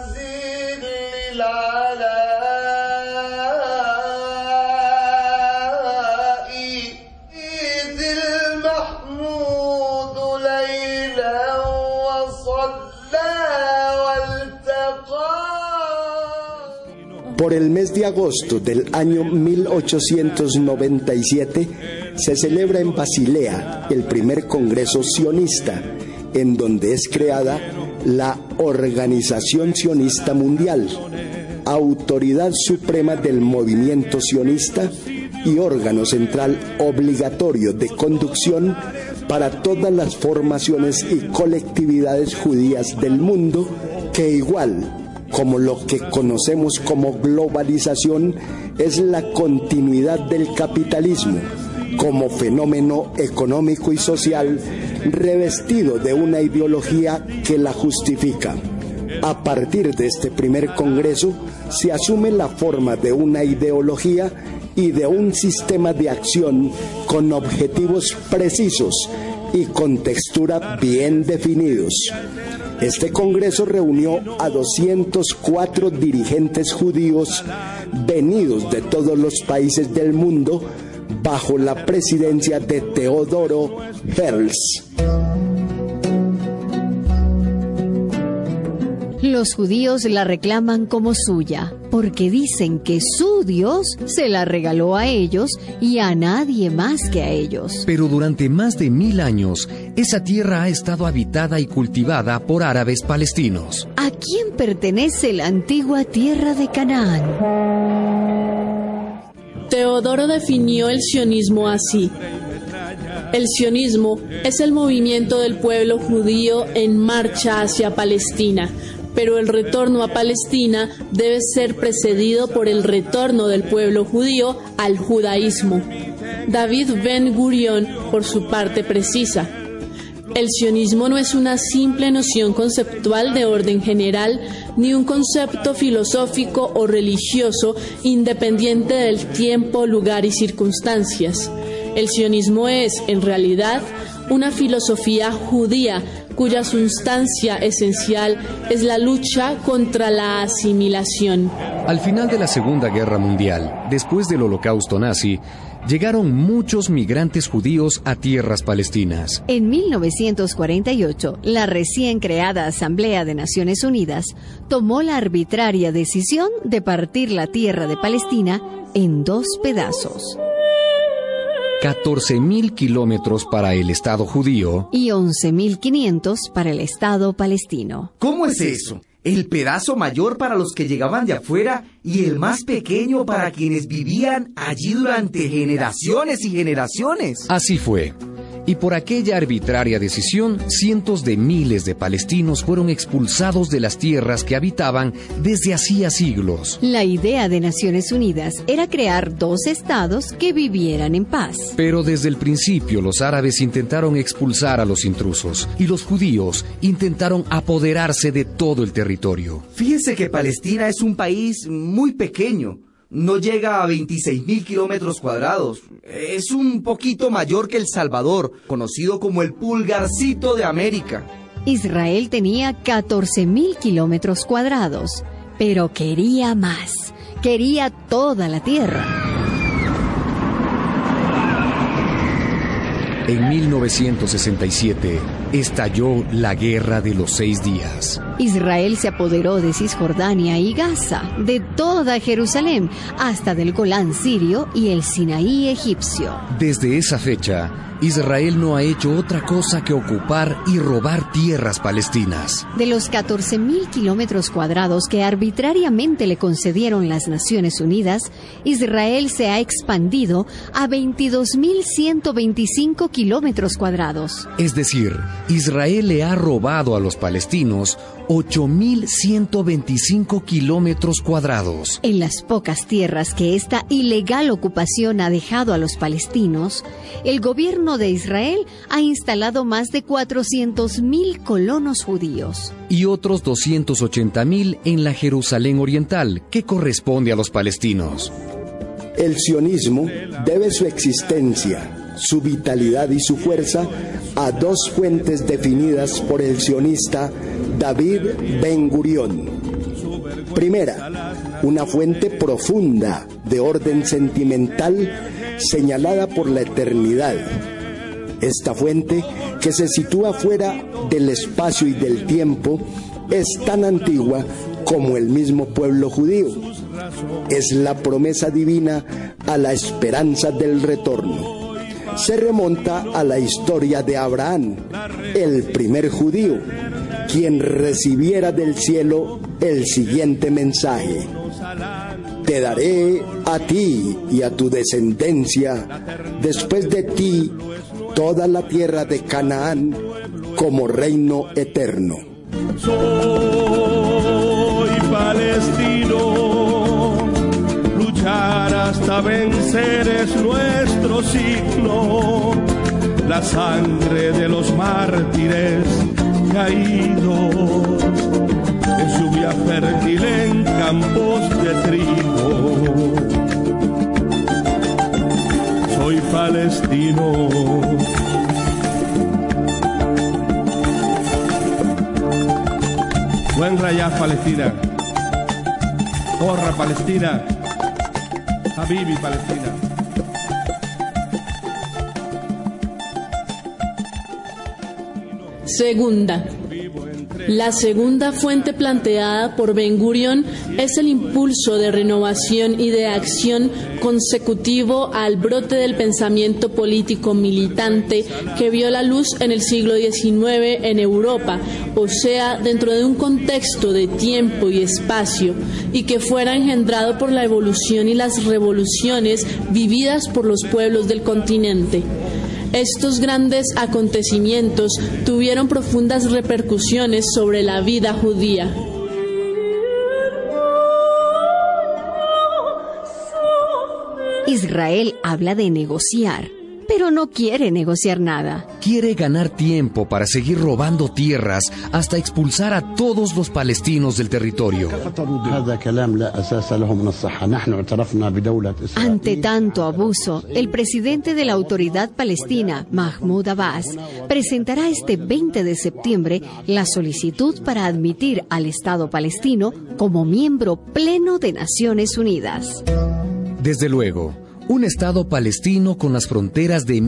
Por el mes de agosto del año 1897 se celebra en Basilea el primer Congreso Sionista, en donde es creada la Organización Sionista Mundial, autoridad suprema del movimiento sionista y órgano central obligatorio de conducción para todas las formaciones y colectividades judías del mundo que igual como lo que conocemos como globalización, es la continuidad del capitalismo como fenómeno económico y social revestido de una ideología que la justifica. A partir de este primer congreso se asume la forma de una ideología y de un sistema de acción con objetivos precisos y con textura bien definidos. Este congreso reunió a 204 dirigentes judíos venidos de todos los países del mundo bajo la presidencia de Teodoro Herzl. Los judíos la reclaman como suya, porque dicen que su Dios se la regaló a ellos y a nadie más que a ellos. Pero durante más de 1000 años, esa tierra ha estado habitada y cultivada por árabes palestinos. ¿A quién pertenece la antigua tierra de Canaán? Teodoro definió el sionismo así. El sionismo es el movimiento del pueblo judío en marcha hacia Palestina, pero el retorno a Palestina debe ser precedido por el retorno del pueblo judío al judaísmo. David Ben Gurion, por su parte, precisa: el sionismo no es una simple noción conceptual de orden general, ni un concepto filosófico o religioso independiente del tiempo, lugar y circunstancias. El sionismo es, en realidad, una filosofía judía cuya sustancia esencial es la lucha contra la asimilación. Al final de la Segunda Guerra Mundial, después del Holocausto nazi, llegaron muchos migrantes judíos a tierras palestinas. En 1948, la recién creada Asamblea de Naciones Unidas tomó la arbitraria decisión de partir la tierra de Palestina en 2 pedazos. 14.000 kilómetros para el Estado judío y 11.500 para el Estado palestino. ¿Cómo es eso? El pedazo mayor para los que llegaban de afuera y el más pequeño para quienes vivían allí durante generaciones y generaciones. Así fue. Y por aquella arbitraria decisión, cientos de miles de palestinos fueron expulsados de las tierras que habitaban desde hacía siglos. La idea de Naciones Unidas era crear 2 estados que vivieran en paz. Pero desde el principio los árabes intentaron expulsar a los intrusos y los judíos intentaron apoderarse de todo el territorio. Fíjese que Palestina es un país muy pequeño. No llega a 26.000 kilómetros cuadrados. Es un poquito mayor que El Salvador, conocido como el pulgarcito de América. Israel tenía 14.000 kilómetros cuadrados, pero quería más. Quería toda la tierra. En 1967 estalló la Guerra de los 6 días. Israel se apoderó de Cisjordania y Gaza, de toda Jerusalén, hasta del Golán sirio y el Sinaí egipcio. Desde esa fecha, Israel no ha hecho otra cosa que ocupar y robar tierras palestinas. De los 14.000 kilómetros cuadrados que arbitrariamente le concedieron las Naciones Unidas, Israel se ha expandido a 22.125 kilómetros cuadrados. Es decir, Israel le ha robado a los palestinos 8.125 kilómetros cuadrados. En las pocas tierras que esta ilegal ocupación ha dejado a los palestinos, el gobierno de Israel ha instalado más de 400.000 colonos judíos. Y otros 280.000 en la Jerusalén Oriental, que corresponde a los palestinos. El sionismo debe su existencia, su vitalidad y su fuerza a 2 fuentes definidas por el sionista David Ben Gurion. Primera, una fuente profunda de orden sentimental señalada por la eternidad. Esta fuente, que se sitúa fuera del espacio y del tiempo, es tan antigua como el mismo pueblo judío. Es la promesa divina a la esperanza del retorno. Se remonta a la historia de Abraham, el primer judío, quien recibiera del cielo el siguiente mensaje: te daré a ti y a tu descendencia después de ti toda la tierra de Canaán como reino eterno. Soy palestino, luchar hasta vencer es nuestro signo, la sangre de los mártires caídos en lluvia fértil en campos de trigo. Soy palestino. Buen rayá Palestina. Corra Palestina. Habibi Palestina. Segunda. La segunda fuente planteada por Ben-Gurión es el impulso de renovación y de acción consecutivo al brote del pensamiento político militante que vio la luz en el siglo XIX en Europa, o sea, dentro de un contexto de tiempo y espacio, y que fuera engendrado por la evolución y las revoluciones vividas por los pueblos del continente. Estos grandes acontecimientos tuvieron profundas repercusiones sobre la vida judía. Israel habla de negociar, pero no quiere negociar nada. Quiere ganar tiempo para seguir robando tierras hasta expulsar a todos los palestinos del territorio. Ante tanto abuso, el presidente de la Autoridad Palestina, Mahmoud Abbas, presentará este 20 de septiembre la solicitud para admitir al Estado palestino como miembro pleno de Naciones Unidas. Desde luego, un Estado palestino con las fronteras de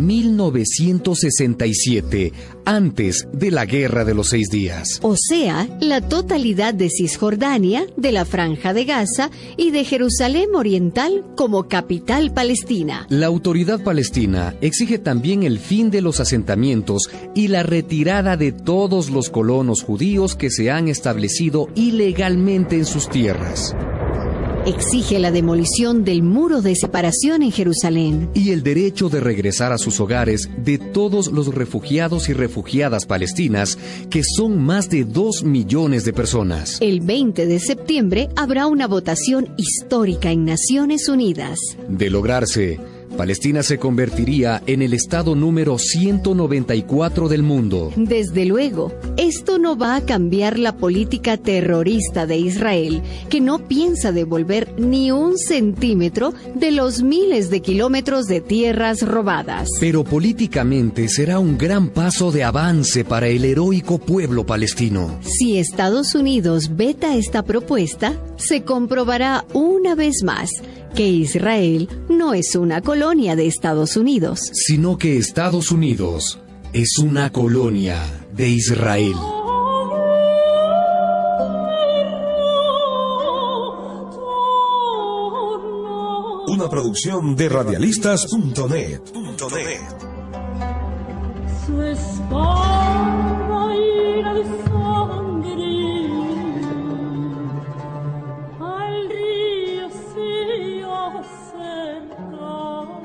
1967, antes de la Guerra de los 6 Días. O sea, la totalidad de Cisjordania, de la Franja de Gaza y de Jerusalén Oriental como capital palestina. La Autoridad Palestina exige también el fin de los asentamientos y la retirada de todos los colonos judíos que se han establecido ilegalmente en sus tierras. Exige la demolición del muro de separación en Jerusalén. Y el derecho de regresar a sus hogares de todos los refugiados y refugiadas palestinas, que son más de 2 millones de personas. El 20 de septiembre habrá una votación histórica en Naciones Unidas. De lograrse, Palestina se convertiría en el estado número 194 del mundo. Desde luego, esto no va a cambiar la política terrorista de Israel, que no piensa devolver ni 1 centímetro de los miles de kilómetros de tierras robadas. Pero políticamente será un gran paso de avance para el heroico pueblo palestino. Si Estados Unidos veta esta propuesta, se comprobará una vez más que Israel no es una colonia de Estados Unidos, sino que Estados Unidos es una colonia de Israel. Una producción de radialistas.net. Su espada ira de sangre al río se acerca.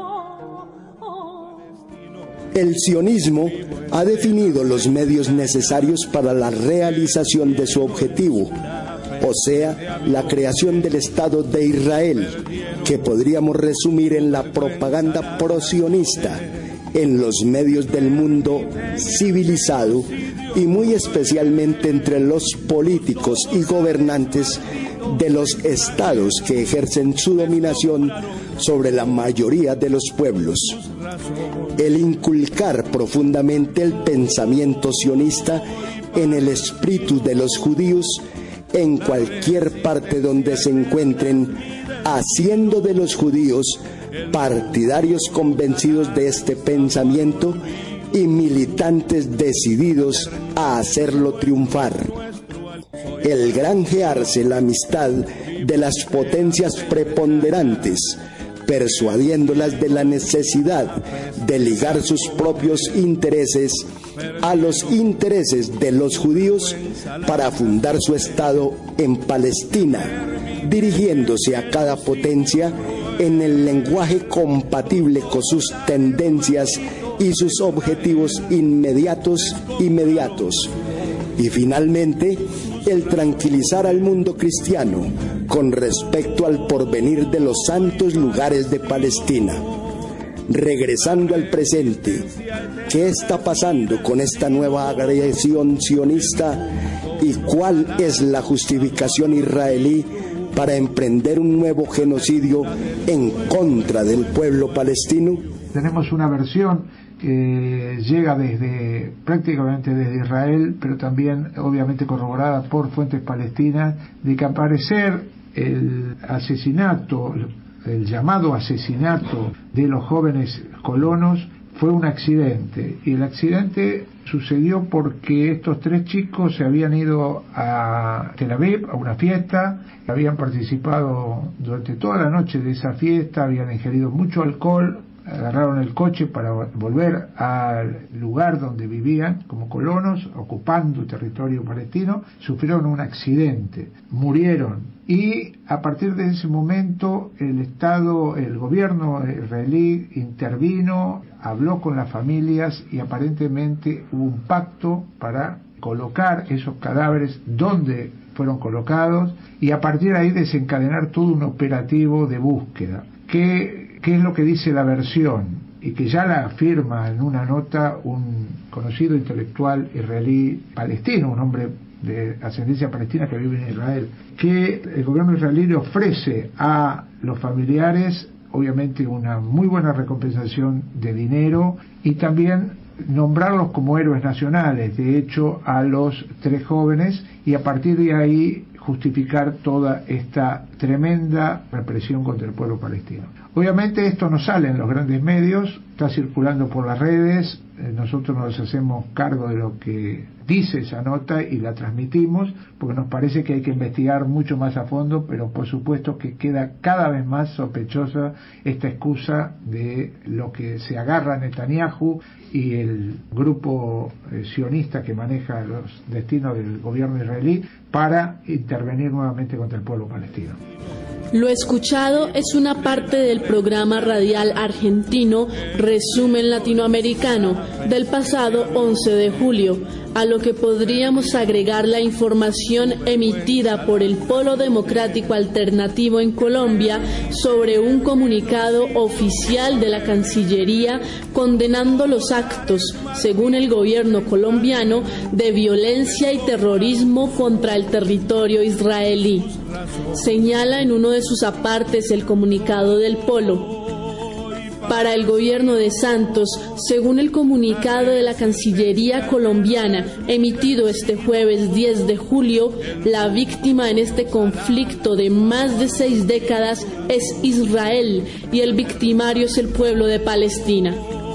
El sionismo ha definido los medios necesarios para la realización de su objetivo, o sea, la creación del Estado de Israel, que podríamos resumir en la propaganda prosionista en los medios del mundo civilizado y muy especialmente entre los políticos y gobernantes de los estados que ejercen su dominación sobre la mayoría de los pueblos. El inculcar profundamente el pensamiento sionista en el espíritu de los judíos en cualquier parte donde se encuentren, haciendo de los judíos partidarios convencidos de este pensamiento y militantes decididos a hacerlo triunfar. El granjearse la amistad de las potencias preponderantes, persuadiéndolas de la necesidad de ligar sus propios intereses a los intereses de los judíos para fundar su Estado en Palestina, dirigiéndose a cada potencia en el lenguaje compatible con sus tendencias y sus objetivos inmediatos. Y finalmente, el tranquilizar al mundo cristiano con respecto al porvenir de los santos lugares de Palestina. Regresando al presente, ¿qué está pasando con esta nueva agresión sionista y cuál es la justificación israelí para emprender un nuevo genocidio en contra del pueblo palestino? Tenemos una versión que llega prácticamente desde Israel, pero también obviamente corroborada por fuentes palestinas, de que al parecer el llamado asesinato de los jóvenes colonos fue un accidente, y el accidente sucedió porque estos 3 chicos se habían ido a Tel Aviv a una fiesta, habían participado durante toda la noche de esa fiesta, habían ingerido mucho alcohol, agarraron el coche para volver al lugar donde vivían como colonos, ocupando territorio palestino, sufrieron un accidente, murieron, y a partir de ese momento el gobierno israelí intervino, habló con las familias y aparentemente hubo un pacto para colocar esos cadáveres donde fueron colocados y a partir de ahí desencadenar todo un operativo de búsqueda. ¿Qué es lo que dice la versión? Y que ya la afirma en una nota un conocido intelectual israelí palestino, un hombre de ascendencia palestina que vive en Israel, que el gobierno israelí le ofrece a los familiares obviamente una muy buena recompensación de dinero y también nombrarlos como héroes nacionales, de hecho a los 3 jóvenes, y a partir de ahí justificar toda esta tremenda represión contra el pueblo palestino. Obviamente esto no sale en los grandes medios, está circulando por las redes, nosotros nos hacemos cargo de lo que dice esa nota y la transmitimos, porque nos parece que hay que investigar mucho más a fondo, pero por supuesto que queda cada vez más sospechosa esta excusa de lo que se agarra Netanyahu y el grupo sionista que maneja los destinos del gobierno israelí para intervenir nuevamente contra el pueblo palestino. Lo escuchado es una parte del programa radial argentino Resumen Latinoamericano del pasado 11 de julio, a lo que podríamos agregar la información emitida por el Polo Democrático Alternativo en Colombia sobre un comunicado oficial de la Cancillería condenando los actos, según el gobierno colombiano, de violencia y terrorismo contra el territorio israelí. Señala en uno de sus apartes el comunicado del Polo. Para el gobierno de Santos, según el comunicado de la Cancillería colombiana emitido este jueves 10 de julio, la víctima en este conflicto de más de 6 décadas es Israel y el victimario es el pueblo de Palestina.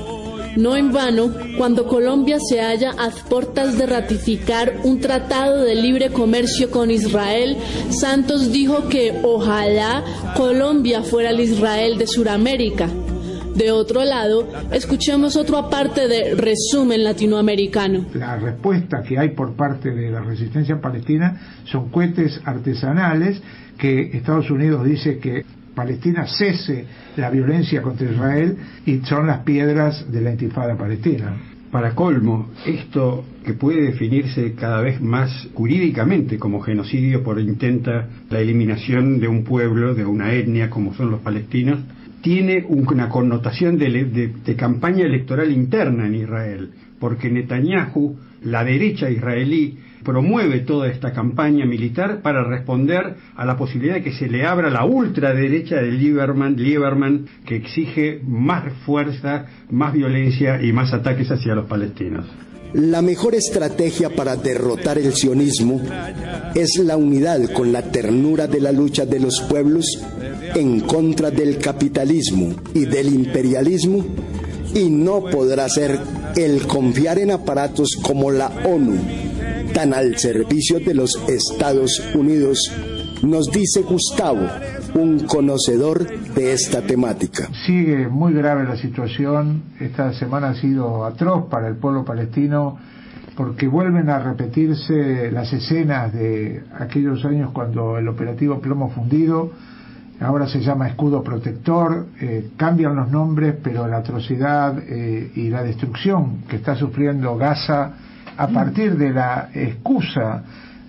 No en vano, cuando Colombia se halla a puertas de ratificar un tratado de libre comercio con Israel, Santos dijo que ojalá Colombia fuera el Israel de Sudamérica. De otro lado, escuchemos otro aparte de Resumen Latinoamericano. La respuesta que hay por parte de la resistencia palestina son cohetes artesanales que Estados Unidos dice que Palestina cese la violencia contra Israel y son las piedras de la intifada palestina. Para colmo, esto que puede definirse cada vez más jurídicamente como genocidio por intenta la eliminación de un pueblo, de una etnia como son los palestinos, tiene una connotación de campaña electoral interna en Israel, porque Netanyahu, la derecha israelí, promueve toda esta campaña militar para responder a la posibilidad de que se le abra la ultraderecha de Lieberman, que exige más fuerza, más violencia y más ataques hacia los palestinos. La mejor estrategia para derrotar el sionismo es la unidad con la ternura de la lucha de los pueblos en contra del capitalismo y del imperialismo, y no podrá ser el confiar en aparatos como la ONU, tan al servicio de los Estados Unidos, nos dice Gustavo, un conocedor de esta temática. Sigue muy grave la situación. Esta semana ha sido atroz para el pueblo palestino porque vuelven a repetirse las escenas de aquellos años cuando el operativo Plomo Fundido, ahora se llama Escudo Protector, cambian los nombres, pero la atrocidad y la destrucción que está sufriendo Gaza a partir de la excusa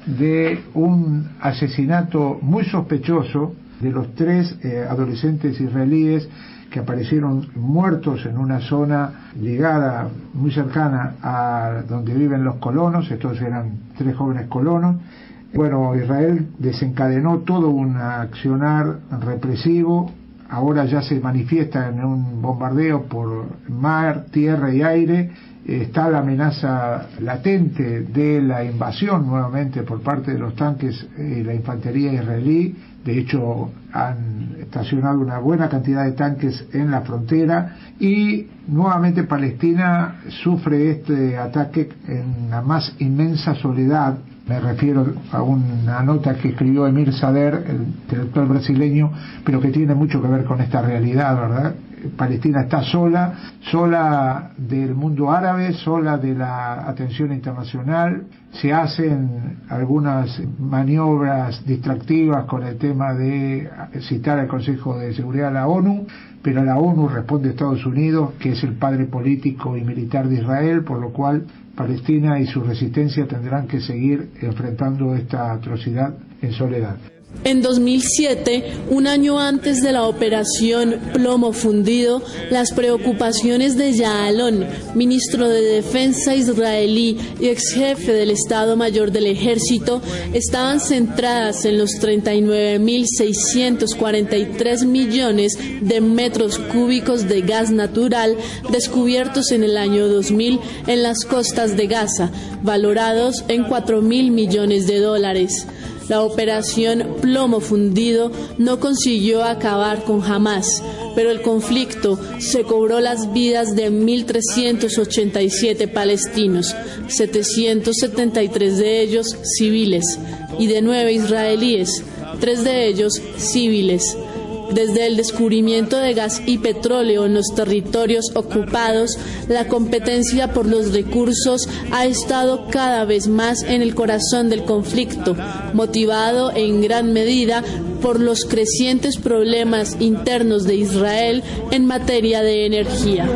de un asesinato muy sospechoso de los 3 adolescentes israelíes que aparecieron muertos en una zona ligada, muy cercana a donde viven los colonos. Estos eran 3 jóvenes colonos. Bueno, Israel desencadenó todo un accionar represivo, ahora ya se manifiesta en un bombardeo por mar, tierra y aire. Está la amenaza latente de la invasión nuevamente por parte de los tanques y la infantería israelí De hecho, han estacionado una buena cantidad de tanques en la frontera y nuevamente Palestina sufre este ataque en la más inmensa soledad. Me refiero a una nota que escribió Emir Sader, el intelectual brasileño, pero que tiene mucho que ver con esta realidad, ¿verdad? Palestina está sola del mundo árabe, sola de la atención internacional. Se hacen algunas maniobras distractivas con el tema de citar al Consejo de Seguridad de la ONU, pero la ONU responde a Estados Unidos, que es el padre político y militar de Israel, por lo cual Palestina y su resistencia tendrán que seguir enfrentando esta atrocidad en soledad. En 2007, un año antes de la operación Plomo Fundido, las preocupaciones de Ya'alon, ministro de Defensa israelí y ex jefe del Estado Mayor del Ejército, estaban centradas en los 39.643 millones de metros cúbicos de gas natural descubiertos en el año 2000 en las costas de Gaza, valorados en $4.000 millones. La operación Plomo Fundido no consiguió acabar con Hamás, pero el conflicto se cobró las vidas de 1.387 palestinos, 773 de ellos civiles, y de 9 israelíes, 3 de ellos civiles. Desde el descubrimiento de gas y petróleo en los territorios ocupados, la competencia por los recursos ha estado cada vez más en el corazón del conflicto, motivado en gran medida por los crecientes problemas internos de Israel en materia de energía.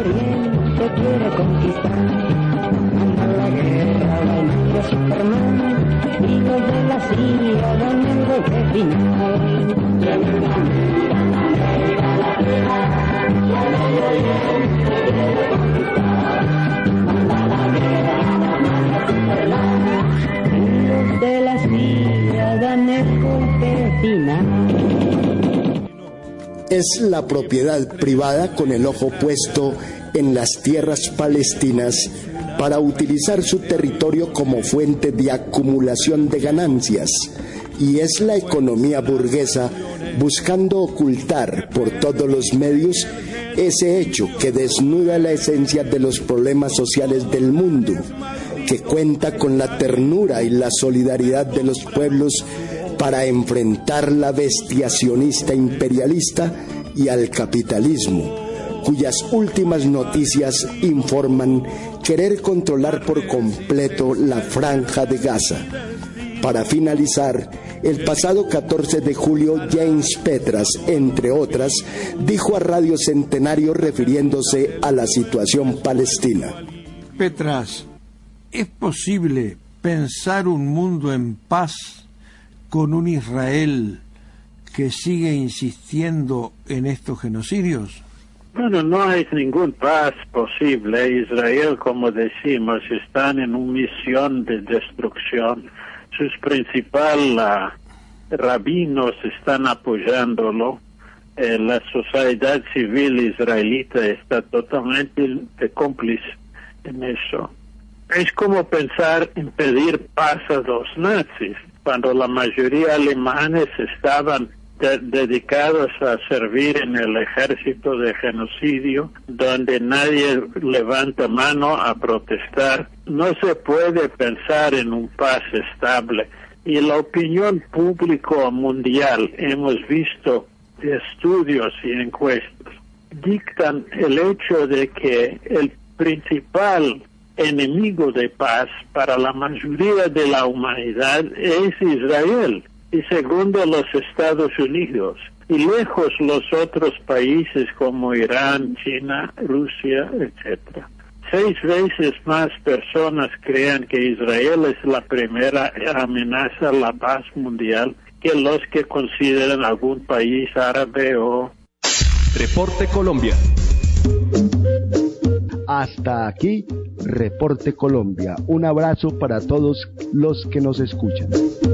Es la propiedad privada con el ojo puesto en las tierras palestinas para utilizar su territorio como fuente de acumulación de ganancias, y es la economía burguesa buscando ocultar por todos los medios ese hecho que desnuda la esencia de los problemas sociales del mundo, que cuenta con la ternura y la solidaridad de los pueblos para enfrentar la bestia sionista imperialista y al capitalismo, cuyas últimas noticias informan querer controlar por completo la franja de Gaza. Para finalizar, el pasado 14 de julio, James Petras, entre otras, dijo a Radio Centenario refiriéndose a la situación palestina. Petras, ¿es posible pensar un mundo en paz con un Israel que sigue insistiendo en estos genocidios? Bueno, no hay ningún paz posible. Israel, como decimos, están en una misión de destrucción. Sus principales rabinos están apoyándolo. La sociedad civil israelita está totalmente cómplice en eso. Es como pensar en pedir paz a los nazis, cuando la mayoría alemanes estaban dedicados a servir en el ejército de genocidio, donde nadie levanta mano a protestar. No se puede pensar en un paz estable. Y la opinión pública mundial, hemos visto estudios y encuestas, dictan el hecho de que el principal enemigo de paz para la mayoría de la humanidad es Israel, y segundo los Estados Unidos, y lejos los otros países como Irán, China, Rusia, etc. 6 veces más personas creen que Israel es la primera amenaza a la paz mundial que los que consideran algún país árabe o... Reporte Colombia. Hasta aquí, Reporte Colombia. Un abrazo para todos los que nos escuchan.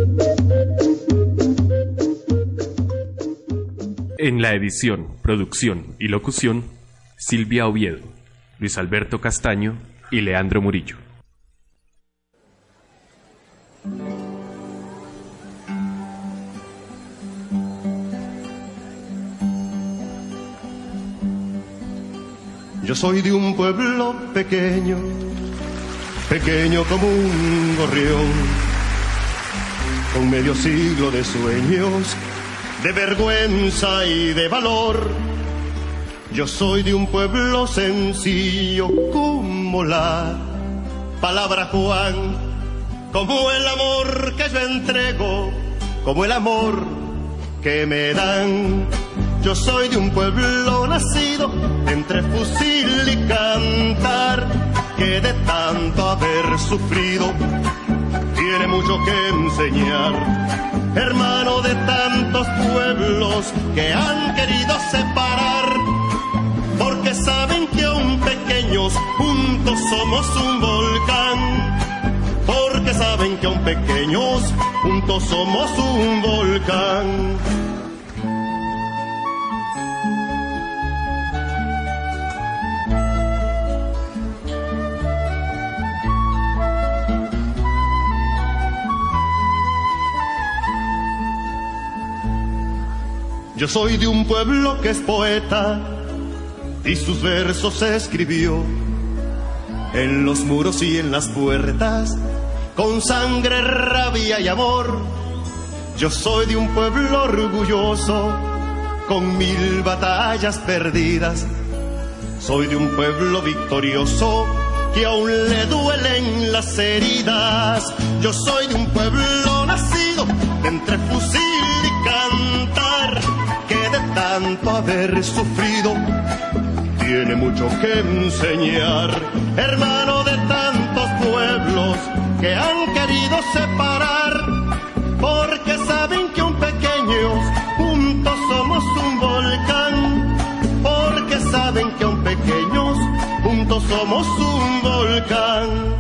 En la edición, producción y locución, Silvia Oviedo, Luis Alberto Castaño y Leandro Murillo. Yo soy de un pueblo pequeño, pequeño como un gorrión, con medio siglo de sueños, de vergüenza y de valor. Yo soy de un pueblo sencillo como la palabra Juan, como el amor que yo entrego, como el amor que me dan. Yo soy de un pueblo nacido entre fusil y cantar, que de tanto haber sufrido tiene mucho que enseñar. Hermano de tantos pueblos que han querido separar, porque saben que aún pequeños juntos somos un volcán. Porque saben que aún pequeños juntos somos un volcán. Yo soy de un pueblo que es poeta y sus versos escribió en los muros y en las puertas, con sangre, rabia y amor. Yo soy de un pueblo orgulloso, con 1000 batallas perdidas. Soy de un pueblo victorioso, que aún le duelen las heridas. Yo soy de un pueblo nacido entre fusil y cantar, que de tanto haber sufrido tiene mucho que enseñar. Hermano de tantos pueblos que han querido separar, porque saben que aún pequeños juntos somos un volcán. Porque saben que aún pequeños juntos somos un volcán.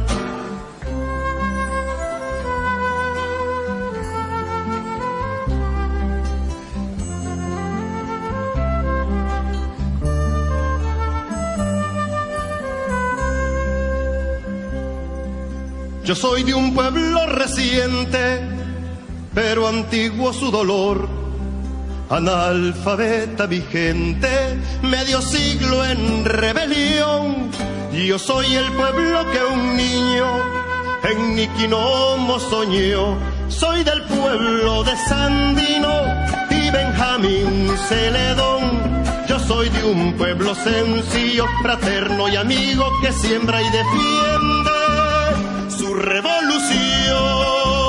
Yo soy de un pueblo reciente, pero antiguo su dolor. Analfabeta mi gente, medio siglo en rebelión. Yo soy el pueblo que un niño en Niquinomo soñó. Soy del pueblo de Sandino y Benjamín Celedón. Yo soy de un pueblo sencillo, fraterno y amigo, que siembra y defiende su revolución.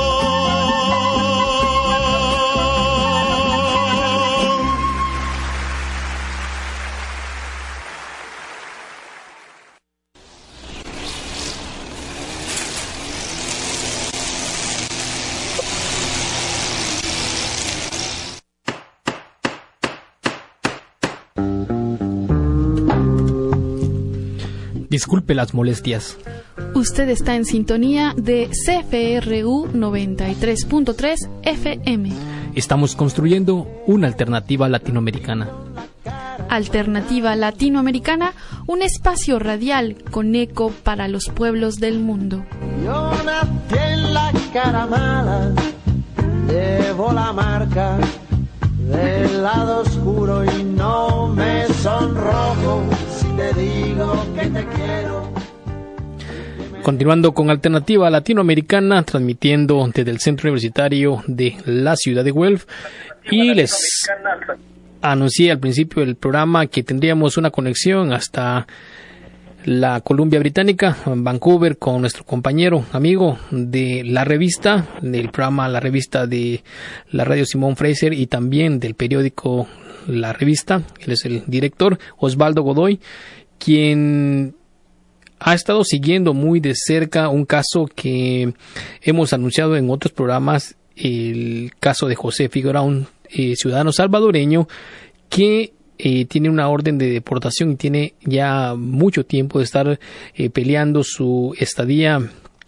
Disculpe las molestias. Usted está en sintonía de CFRU 93.3 FM. Estamos construyendo una alternativa latinoamericana. Alternativa Latinoamericana, un espacio radial con eco para los pueblos del mundo. Yo nací en la cara mala, llevo la marca del lado oscuro y no me sonrojo si te digo que te quiero. Continuando con Alternativa Latinoamericana, transmitiendo desde el Centro Universitario de la ciudad de Guelph, y les anuncié al principio del programa que tendríamos una conexión hasta la Columbia Británica, en Vancouver, con nuestro compañero, amigo de la revista, del programa La Revista de la Radio Simón Fraser y también del periódico La Revista. Él es el director, Osvaldo Godoy, quien ha estado siguiendo muy de cerca un caso que hemos anunciado en otros programas, el caso de José Figueroa, un ciudadano salvadoreño que tiene una orden de deportación y tiene ya mucho tiempo de estar peleando su estadía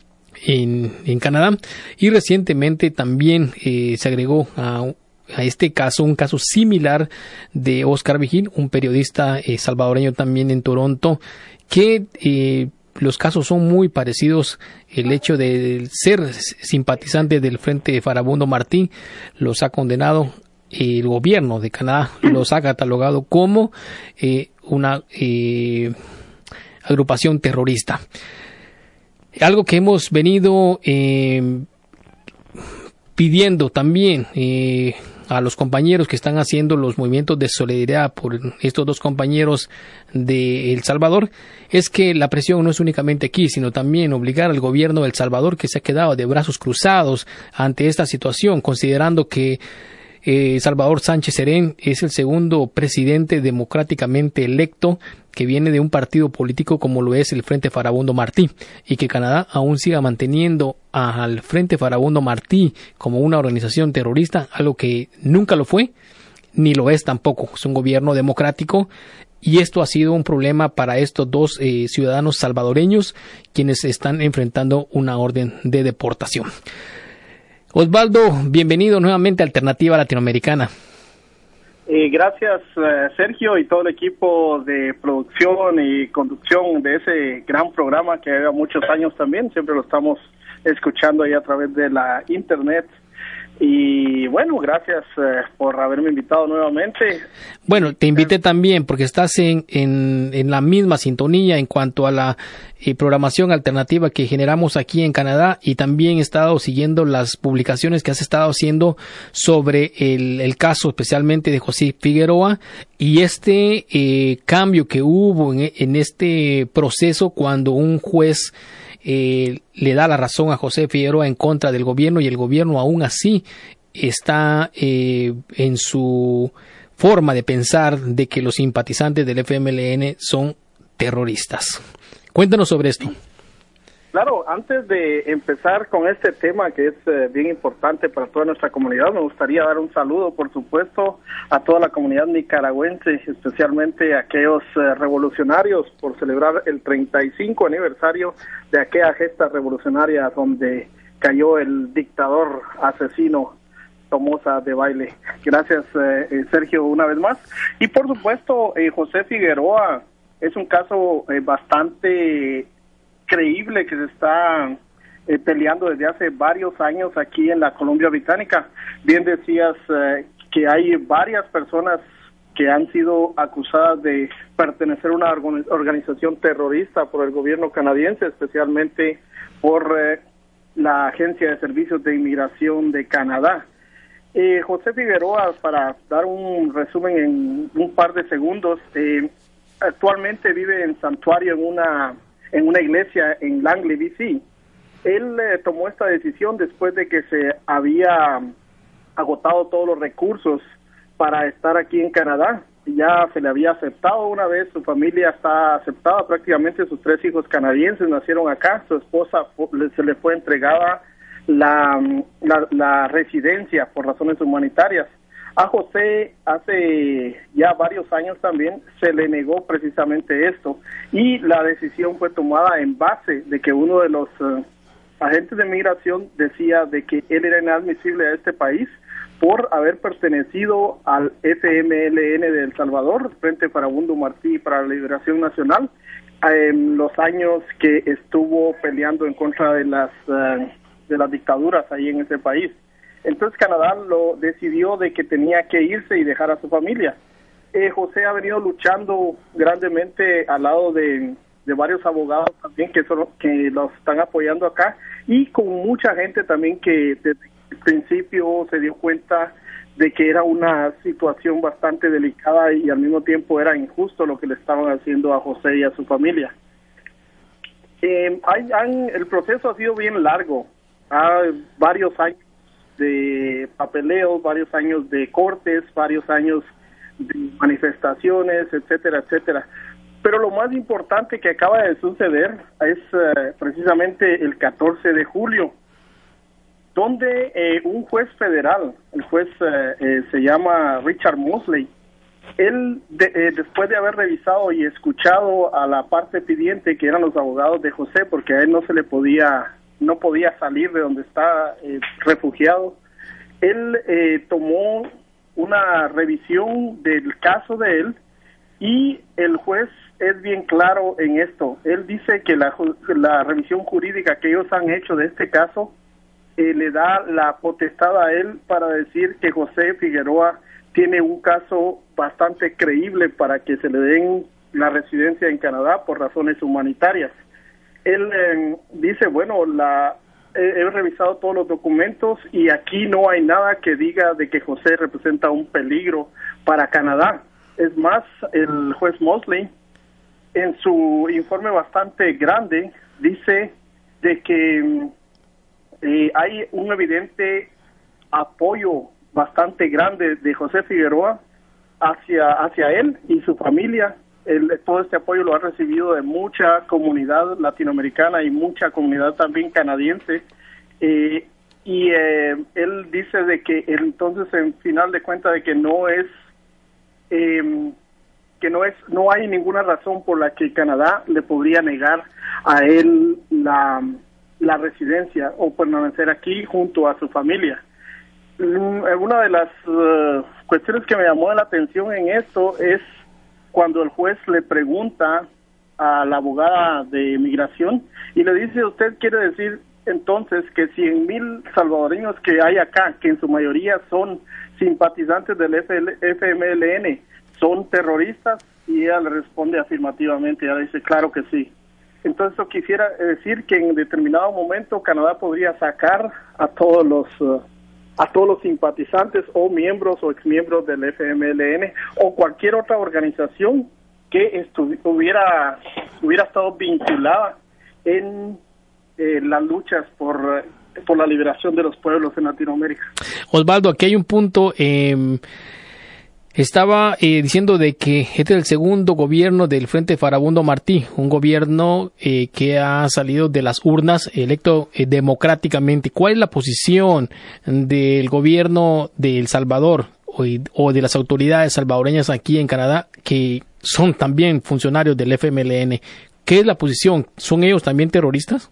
en Canadá, y recientemente también se agregó a este caso un caso similar de Oscar Vigil, un periodista salvadoreño también en Toronto, que los casos son muy parecidos. El hecho de ser simpatizante del Frente Farabundo Martí los ha condenado. El gobierno de Canadá los ha catalogado como una agrupación terrorista. Algo que hemos venido pidiendo también a los compañeros que están haciendo los movimientos de solidaridad por estos dos compañeros de El Salvador es que la presión no es únicamente aquí, sino también obligar al gobierno de El Salvador, que se ha quedado de brazos cruzados ante esta situación, considerando que Salvador Sánchez Serén es el segundo presidente democráticamente electo que viene de un partido político como lo es el Frente Farabundo Martí, y que Canadá aún siga manteniendo al Frente Farabundo Martí como una organización terrorista, algo que nunca lo fue ni lo es tampoco. Es un gobierno democrático, y esto ha sido un problema para estos dos ciudadanos salvadoreños, quienes están enfrentando una orden de deportación. Osvaldo, bienvenido nuevamente a Alternativa Latinoamericana. Gracias, Sergio, y todo el equipo de producción y conducción de ese gran programa que lleva muchos años también. Siempre lo estamos escuchando ahí a través de la internet. Y bueno, gracias por haberme invitado nuevamente. Bueno, te invité también porque estás en la misma sintonía en cuanto a la programación alternativa que generamos aquí en Canadá, y también he estado siguiendo las publicaciones que has estado haciendo sobre el caso especialmente de José Figueroa y este cambio que hubo en este proceso cuando un juez le da la razón a José Figueroa en contra del gobierno, y el gobierno aún así está en su forma de pensar de que los simpatizantes del FMLN son terroristas. Cuéntanos sobre esto. Claro, antes de empezar con este tema que es bien importante para toda nuestra comunidad, me gustaría dar un saludo, por supuesto, a toda la comunidad nicaragüense, especialmente a aquellos revolucionarios por celebrar el 35 aniversario de aquella gesta revolucionaria donde cayó el dictador asesino Somoza Debayle. Gracias, Sergio, una vez más. Y por supuesto, José Figueroa es un caso bastante creíble que se está peleando desde hace varios años aquí en la Columbia Británica. Bien decías que hay varias personas que han sido acusadas de pertenecer a una organización terrorista por el gobierno canadiense, especialmente por la Agencia de Servicios de Inmigración de Canadá. José Figueroa, para dar un resumen en un par de segundos, actualmente vive en santuario en una iglesia en Langley, BC. Él tomó esta decisión después de que se había agotado todos los recursos para estar aquí en Canadá. Ya se le había aceptado una vez, su familia está aceptada, prácticamente sus 3 hijos canadienses nacieron acá, su esposa se le fue entregada la residencia por razones humanitarias. A José hace ya varios años también se le negó precisamente esto, y la decisión fue tomada en base de que uno de los agentes de migración decía de que él era inadmisible a este país por haber pertenecido al FMLN de El Salvador, Frente Farabundo Martí para la Liberación Nacional, en los años que estuvo peleando en contra de las dictaduras ahí en ese país. Entonces Canadá lo decidió de que tenía que irse y dejar a su familia. José ha venido luchando grandemente al lado de varios abogados también que los están apoyando acá, y con mucha gente también que desde el principio se dio cuenta de que era una situación bastante delicada y al mismo tiempo era injusto lo que le estaban haciendo a José y a su familia. El proceso ha sido bien largo, varios años de papeleos, varios años de cortes, varios años de manifestaciones, etcétera, etcétera. Pero lo más importante que acaba de suceder es precisamente el 14 de julio, donde un juez federal, el juez se llama Richard Mosley, él después de haber revisado y escuchado a la parte pidiente, que eran los abogados de José, porque a él no podía salir de donde está refugiado, él tomó una revisión del caso de él, y el juez es bien claro en esto. Él dice que la revisión jurídica que ellos han hecho de este caso le da la potestad a él para decir que José Figueroa tiene un caso bastante creíble para que se le den la residencia en Canadá por razones humanitarias. Él dice, bueno, he revisado todos los documentos y aquí no hay nada que diga de que José representa un peligro para Canadá. Es más, el juez Mosley, en su informe bastante grande, dice de que hay un evidente apoyo bastante grande de José Figueroa hacia él y su familia. Todo este apoyo lo ha recibido de mucha comunidad latinoamericana y mucha comunidad también canadiense, él dice de que entonces en final de cuentas de que no hay ninguna razón por la que Canadá le podría negar a él la residencia o permanecer aquí junto a su familia. Una de las cuestiones que me llamó la atención en esto es cuando el juez le pregunta a la abogada de inmigración y le dice, ¿usted quiere decir entonces que 100,000 salvadoreños que hay acá, que en su mayoría son simpatizantes del FMLN, son terroristas? Y ella le responde afirmativamente, ella dice, claro que sí. Entonces eso quisiera decir que en determinado momento Canadá podría sacar a todos los simpatizantes o miembros o exmiembros del FMLN o cualquier otra organización que hubiera estado vinculada en las luchas por la liberación de los pueblos en Latinoamérica. Osvaldo, aquí hay un punto. Estaba diciendo de que este es el segundo gobierno del Frente Farabundo Martí, un gobierno que ha salido de las urnas, electo democráticamente. ¿Cuál es la posición del gobierno de El Salvador o de las autoridades salvadoreñas aquí en Canadá, que son también funcionarios del FMLN? ¿Qué es la posición? ¿Son ellos también terroristas?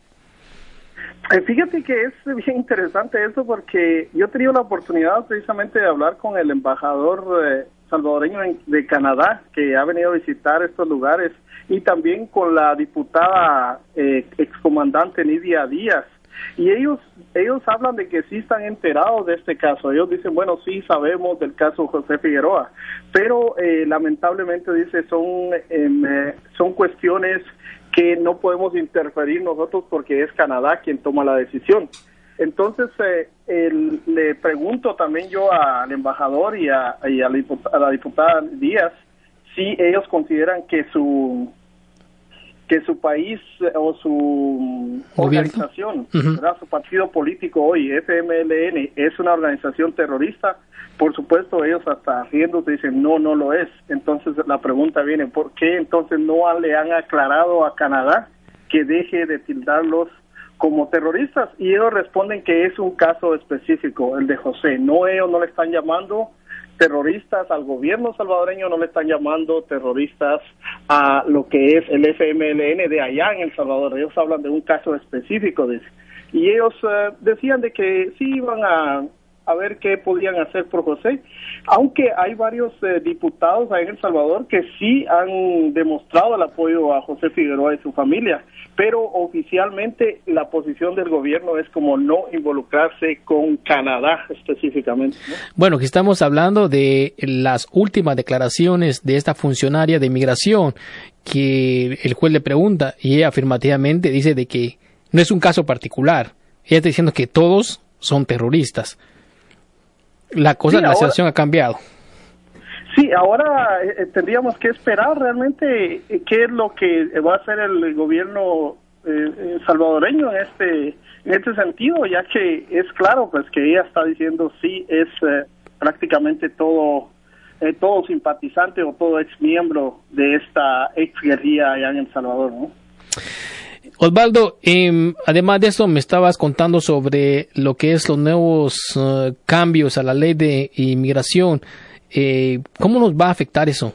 Fíjate que es bien interesante eso, porque yo he tenido la oportunidad precisamente de hablar con el embajador salvadoreño de Canadá, que ha venido a visitar estos lugares, y también con la diputada excomandante Nidia Díaz, y ellos hablan de que sí están enterados de este caso. Ellos dicen, bueno, sí sabemos del caso José Figueroa, pero lamentablemente dice son cuestiones que no podemos interferir nosotros porque es Canadá quien toma la decisión. Entonces le pregunto también yo al embajador y a la diputada Díaz si ellos consideran que su país o su organización, ¿verdad? Su partido político hoy, FMLN, es una organización terrorista. Por supuesto, ellos hasta riéndose dicen, no lo es. Entonces la pregunta viene, ¿por qué entonces no le han aclarado a Canadá que deje de tildarlos como terroristas? Y ellos responden que es un caso específico, el de José. Ellos no le están llamando terroristas al gobierno salvadoreño, no le están llamando terroristas a lo que es el FMLN de allá en El Salvador. Ellos hablan de un caso específico, dice. Y ellos decían de que sí iban a ver qué podían hacer por José, aunque hay varios diputados ahí en El Salvador que sí han demostrado el apoyo a José Figueroa y su familia, pero oficialmente la posición del gobierno es como no involucrarse con Canadá específicamente, ¿no? Bueno, que estamos hablando de las últimas declaraciones de esta funcionaria de inmigración, que el juez le pregunta y ella afirmativamente dice de que no es un caso particular. Ella está diciendo que todos son terroristas. La situación ha cambiado. Sí, ahora tendríamos que esperar realmente qué es lo que va a hacer el gobierno salvadoreño en este sentido, ya que es claro pues que ella está diciendo sí es prácticamente todo simpatizante o todo ex miembro de esta ex guerrilla allá en El Salvador, ¿no? Osvaldo, además de eso me estabas contando sobre lo que es los nuevos cambios a la ley de inmigración. ¿Cómo nos va a afectar eso?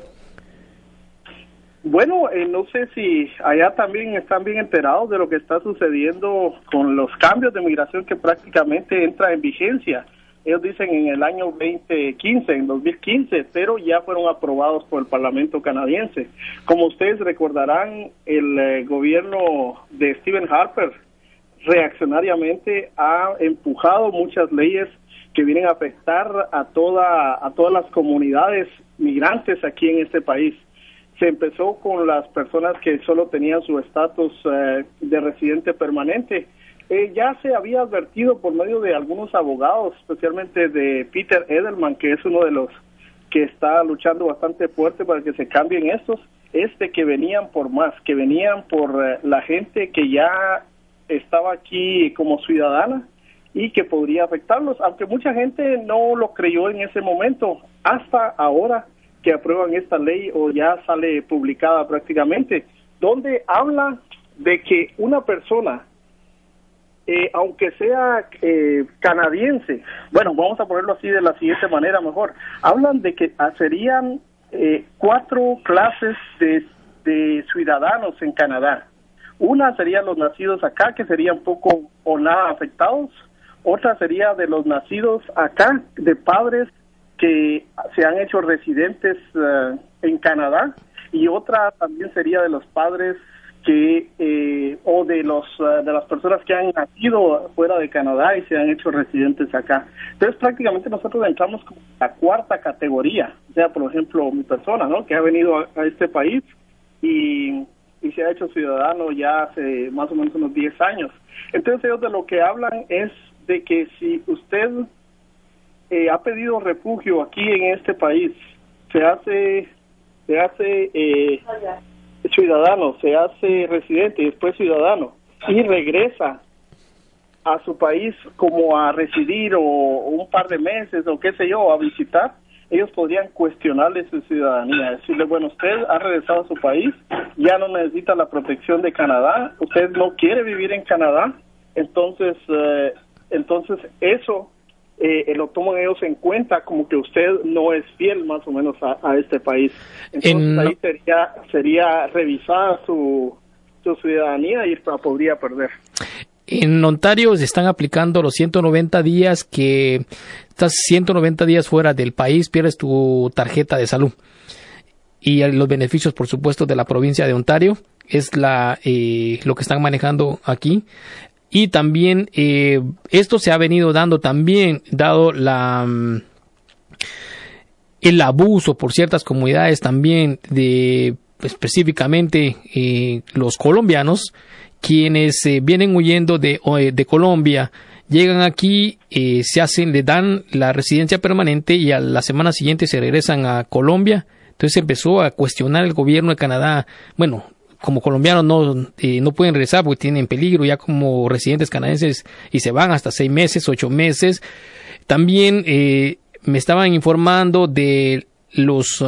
Bueno, no sé si allá también están bien enterados de lo que está sucediendo con los cambios de migración que prácticamente entra en vigencia. Ellos dicen en el año 2015, pero ya fueron aprobados por el Parlamento canadiense. Como ustedes recordarán, el gobierno de Stephen Harper reaccionariamente ha empujado muchas leyes que vienen a afectar a todas las comunidades migrantes aquí en este país. se empezó con las personas que solo tenían su estatus de residente permanente. Ya se había advertido por medio de algunos abogados, especialmente de Peter Edelman, que es uno de los que está luchando bastante fuerte para que se cambien estos, que venían por más, que venían por la gente que ya estaba aquí como ciudadana y que podría afectarlos, aunque mucha gente no lo creyó en ese momento, hasta ahora que aprueban esta ley o ya sale publicada prácticamente, donde habla de que una persona, aunque sea canadiense, bueno, vamos a ponerlo así de la siguiente manera mejor, hablan de que serían 4 clases de ciudadanos en Canadá. Una sería los nacidos acá, que serían poco o nada afectados. Otra sería de los nacidos acá, de padres que se han hecho residentes en Canadá. Y otra también sería de los padres que o de las personas que han nacido fuera de Canadá y se han hecho residentes acá. Entonces prácticamente nosotros entramos como la 4ª categoría, o sea, por ejemplo, mi persona, ¿no?, que ha venido a este país y se ha hecho ciudadano ya hace más o menos unos 10 años. Entonces ellos de lo que hablan es de que si usted ha pedido refugio aquí en este país, se hace ciudadano, se hace residente y después ciudadano y regresa a su país como a residir o un par de meses o qué sé yo, a visitar, ellos podrían cuestionarle su ciudadanía, decirle, bueno, usted ha regresado a su país, ya no necesita la protección de Canadá, usted no quiere vivir en Canadá, entonces eso lo toman ellos en cuenta como que usted no es fiel más o menos a este país. Entonces ahí sería revisada su ciudadanía y podría perder. En Ontario se están aplicando los 190 días que estás 190 días fuera del país, pierdes tu tarjeta de salud. Y los beneficios, por supuesto, de la provincia de Ontario es lo que están manejando aquí. Y también esto se ha venido dando también, dado el abuso por ciertas comunidades también de específicamente los colombianos, quienes vienen huyendo de Colombia, llegan aquí, le dan la residencia permanente y a la semana siguiente se regresan a Colombia. Entonces se empezó a cuestionar el gobierno de Canadá. Bueno, como colombianos no pueden regresar porque tienen peligro ya como residentes canadienses y se van hasta 6 meses, 8 meses. También me estaban informando de los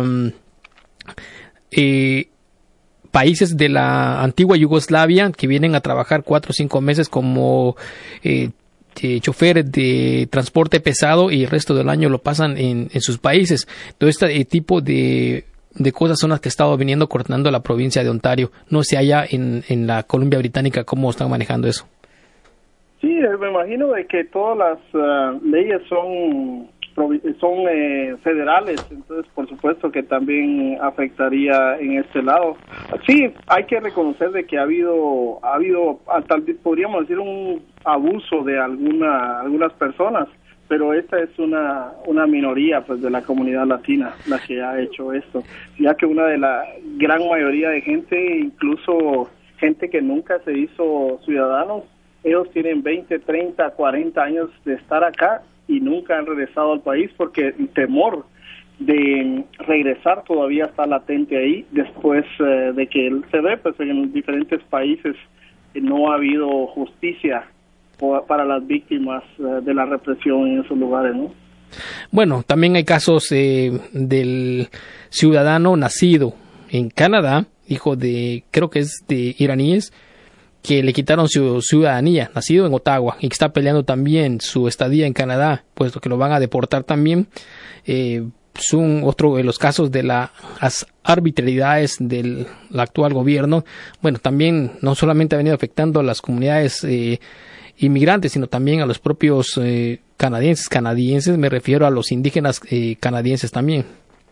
países de la antigua Yugoslavia que vienen a trabajar 4 o 5 meses como choferes de transporte pesado y el resto del año lo pasan en sus países. Todo este tipo de cosas son las que he estado viniendo coordinando la provincia de Ontario. No sé allá en la Columbia Británica cómo están manejando eso. Sí, me imagino de que todas las leyes son federales, entonces por supuesto que también afectaría en este lado. Sí, hay que reconocer de que ha habido tal vez podríamos decir un abuso de algunas personas, pero esta es una minoría pues de la comunidad latina la que ha hecho esto, ya que una de la gran mayoría de gente, incluso gente que nunca se hizo ciudadanos, ellos tienen 20, 30, 40 años de estar acá y nunca han regresado al país porque el temor de regresar todavía está latente ahí después de que se ve pues en diferentes países no ha habido justicia para las víctimas de la represión en esos lugares, ¿no? Bueno, también hay casos del ciudadano nacido en Canadá, hijo de, creo que es de iraníes, que le quitaron su ciudadanía, nacido en Ottawa, y que está peleando también su estadía en Canadá, puesto que lo van a deportar también. Son otro de los casos de las arbitrariedades del actual gobierno. Bueno, también no solamente ha venido afectando a las comunidades inmigrantes, sino también a los propios canadienses, me refiero a los indígenas canadienses también.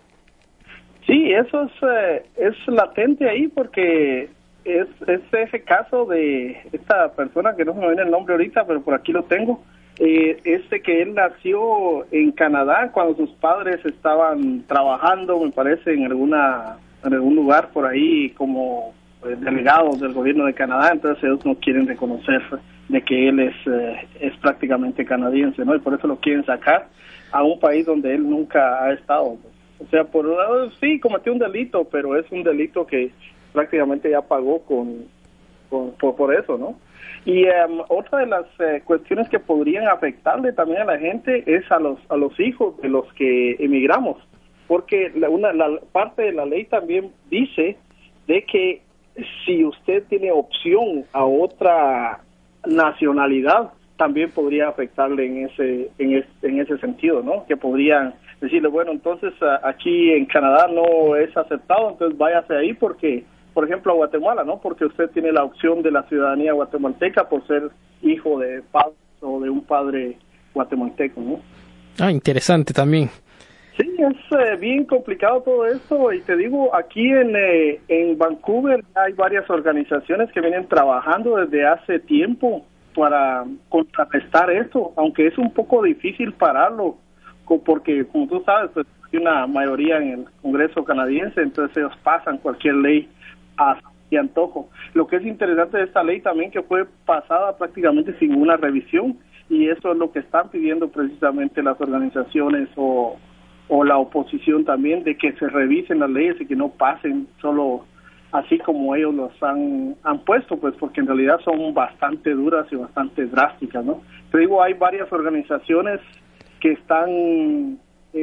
Sí, eso es latente ahí porque es ese caso de esta persona que no se me viene el nombre ahorita, pero por aquí lo tengo, que él nació en Canadá cuando sus padres estaban trabajando, me parece, en alguna un lugar por ahí como delegado del gobierno de Canadá, entonces ellos no quieren reconocer de que él es prácticamente canadiense, ¿no? Y por eso lo quieren sacar a un país donde él nunca ha estado. O sea, por un lado, sí, cometió un delito, pero es un delito que prácticamente ya pagó por eso, ¿no? Y otra de las cuestiones que podrían afectarle también a la gente es a los hijos de los que emigramos, porque la parte de la ley también dice de que si usted tiene opción a otra nacionalidad, también podría afectarle en ese sentido, ¿no? Que podrían decirle, bueno, entonces aquí en Canadá no es aceptado, entonces váyase ahí porque, por ejemplo, a Guatemala, ¿no? Porque usted tiene la opción de la ciudadanía guatemalteca por ser hijo de padre o de un padre guatemalteco, ¿no? Interesante también. Sí, es bien complicado todo esto, y te digo, aquí en Vancouver hay varias organizaciones que vienen trabajando desde hace tiempo para contrarrestar esto, aunque es un poco difícil pararlo, porque como tú sabes, pues hay una mayoría en el Congreso canadiense, entonces ellos pasan cualquier ley a su antojo. Lo que es interesante de esta ley también que fue pasada prácticamente sin una revisión, y eso es lo que están pidiendo precisamente las organizaciones o la oposición también, de que se revisen las leyes y que no pasen solo así como ellos los han puesto, pues porque en realidad son bastante duras y bastante drásticas, ¿no? Te digo, hay varias organizaciones que están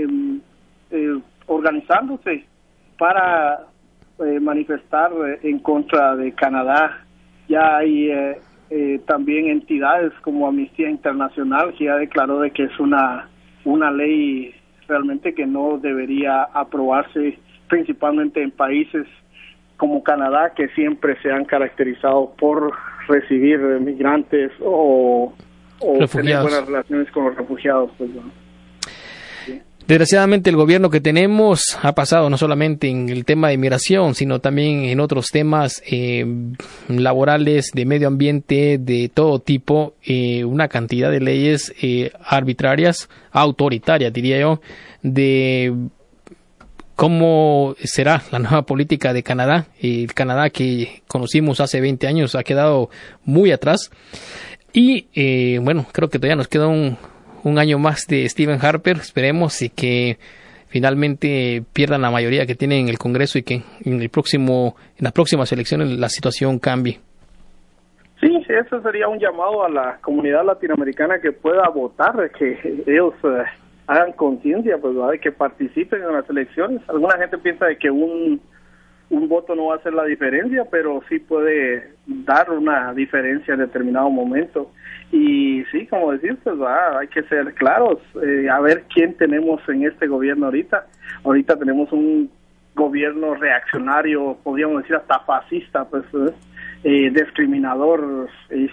organizándose para manifestar en contra de Canadá. Ya hay también entidades como Amnistía Internacional que ya declaró de que es una ley realmente que no debería aprobarse, principalmente en países como Canadá, que siempre se han caracterizado por recibir migrantes o tener buenas relaciones con los refugiados, pues, ¿no? Sí. Desgraciadamente el gobierno que tenemos ha pasado no solamente en el tema de inmigración, sino también en otros temas laborales, de medio ambiente, de todo tipo, una cantidad de leyes arbitrarias, autoritarias diría yo, de cómo será la nueva política de Canadá. El Canadá que conocimos hace 20 años ha quedado muy atrás. Y bueno, creo que todavía nos queda un año más de Stephen Harper, esperemos, y que finalmente pierdan la mayoría que tienen en el Congreso y que en las próximas elecciones la situación cambie. Sí, eso sería un llamado a la comunidad latinoamericana que pueda votar, que ellos hagan conciencia, pues, ¿verdad?, de que participen en las elecciones. Alguna gente piensa de que un voto no va a hacer la diferencia, pero sí puede dar una diferencia en determinado momento. Y sí, como decís, pues hay que ser claros, a ver quién tenemos en este gobierno ahorita. Ahorita tenemos un gobierno reaccionario, podríamos decir hasta fascista, pues discriminador, y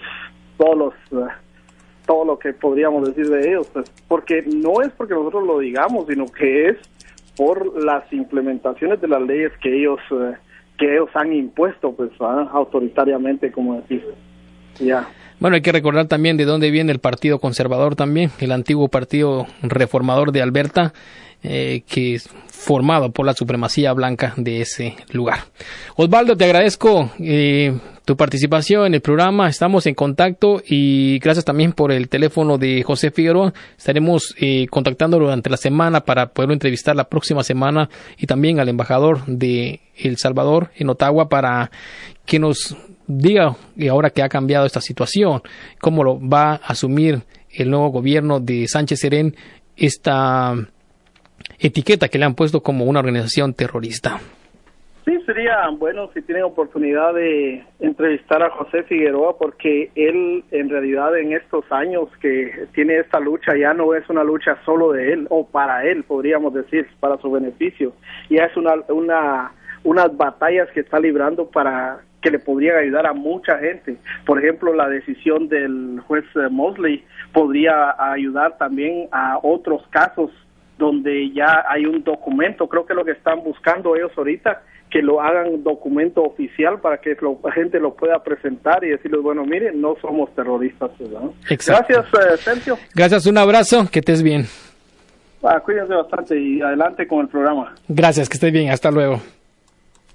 todo lo que podríamos decir de ellos, pues, porque no es porque nosotros lo digamos, sino que es por las implementaciones de las leyes que ellos han impuesto, pues, autoritariamente, como decís. Ya. Bueno, hay que recordar también de dónde viene el Partido Conservador también, el antiguo Partido Reformador de Alberta, que es formado por la supremacía blanca de ese lugar. Osvaldo, te agradezco tu participación en el programa, estamos en contacto, y gracias también por el teléfono de José Figueroa. Estaremos contactándolo durante la semana para poderlo entrevistar la próxima semana, y también al embajador de El Salvador en Ottawa para que nos diga, y ahora que ha cambiado esta situación, cómo lo va a asumir el nuevo gobierno de Sánchez Serén, esta etiqueta que le han puesto como una organización terrorista. Sí, sería bueno si tienen oportunidad de entrevistar a José Figueroa, porque él en realidad en estos años que tiene esta lucha ya no es una lucha solo de él o para él, podríamos decir, para su beneficio. Ya es unas batallas que está librando para que le podrían ayudar a mucha gente. Por ejemplo, la decisión del juez Mosley podría ayudar también a otros casos donde ya hay un documento. Creo que lo que están buscando ellos ahorita, que lo hagan documento oficial para que la gente lo pueda presentar y decirles, bueno, miren, no somos terroristas, ¿verdad? Exacto. Gracias, Sergio. Gracias, un abrazo, que estés bien. Cuídense bastante y adelante con el programa. Gracias, que estés bien, hasta luego.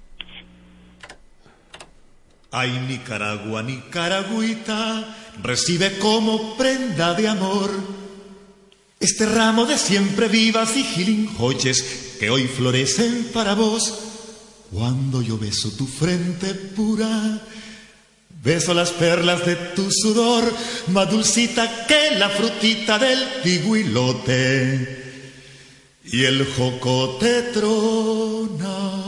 Ay, Nicaragua, Nicaragüita, recibe como prenda de amor este ramo de siempre vivas y gilinjoyes que hoy florecen para vos. Cuando yo beso tu frente pura, beso las perlas de tu sudor, más dulcita que la frutita del pigüilote y el jocote tronador.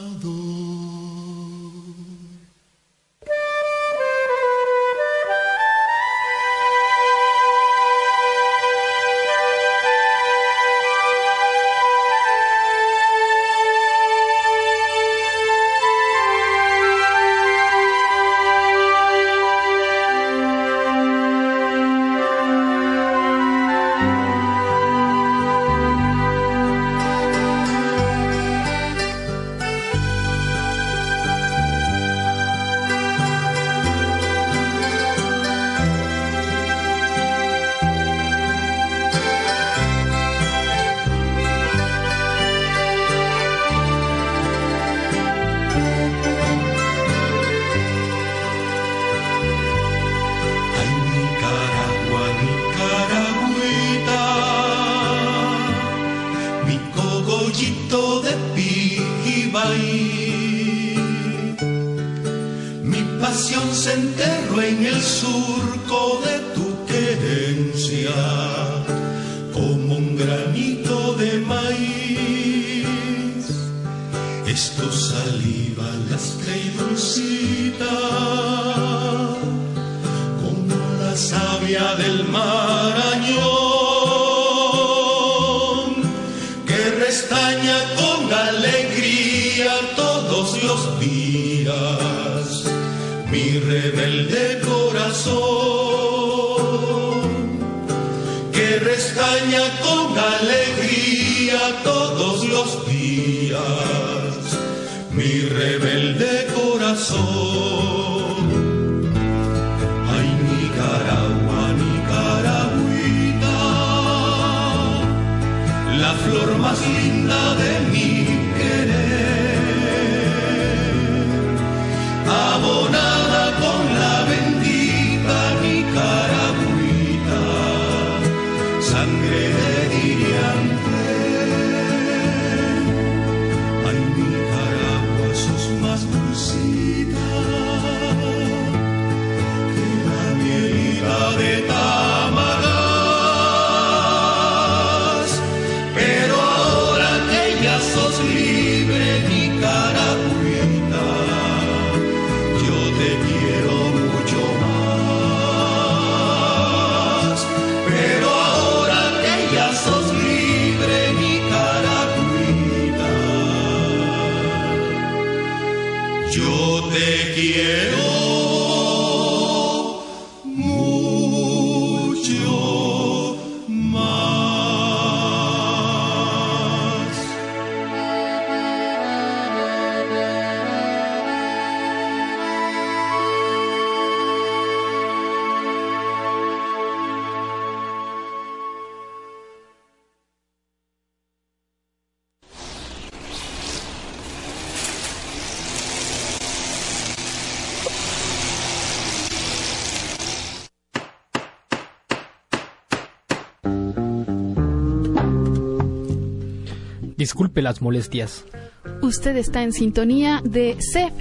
Disculpe las molestias. Usted está en sintonía de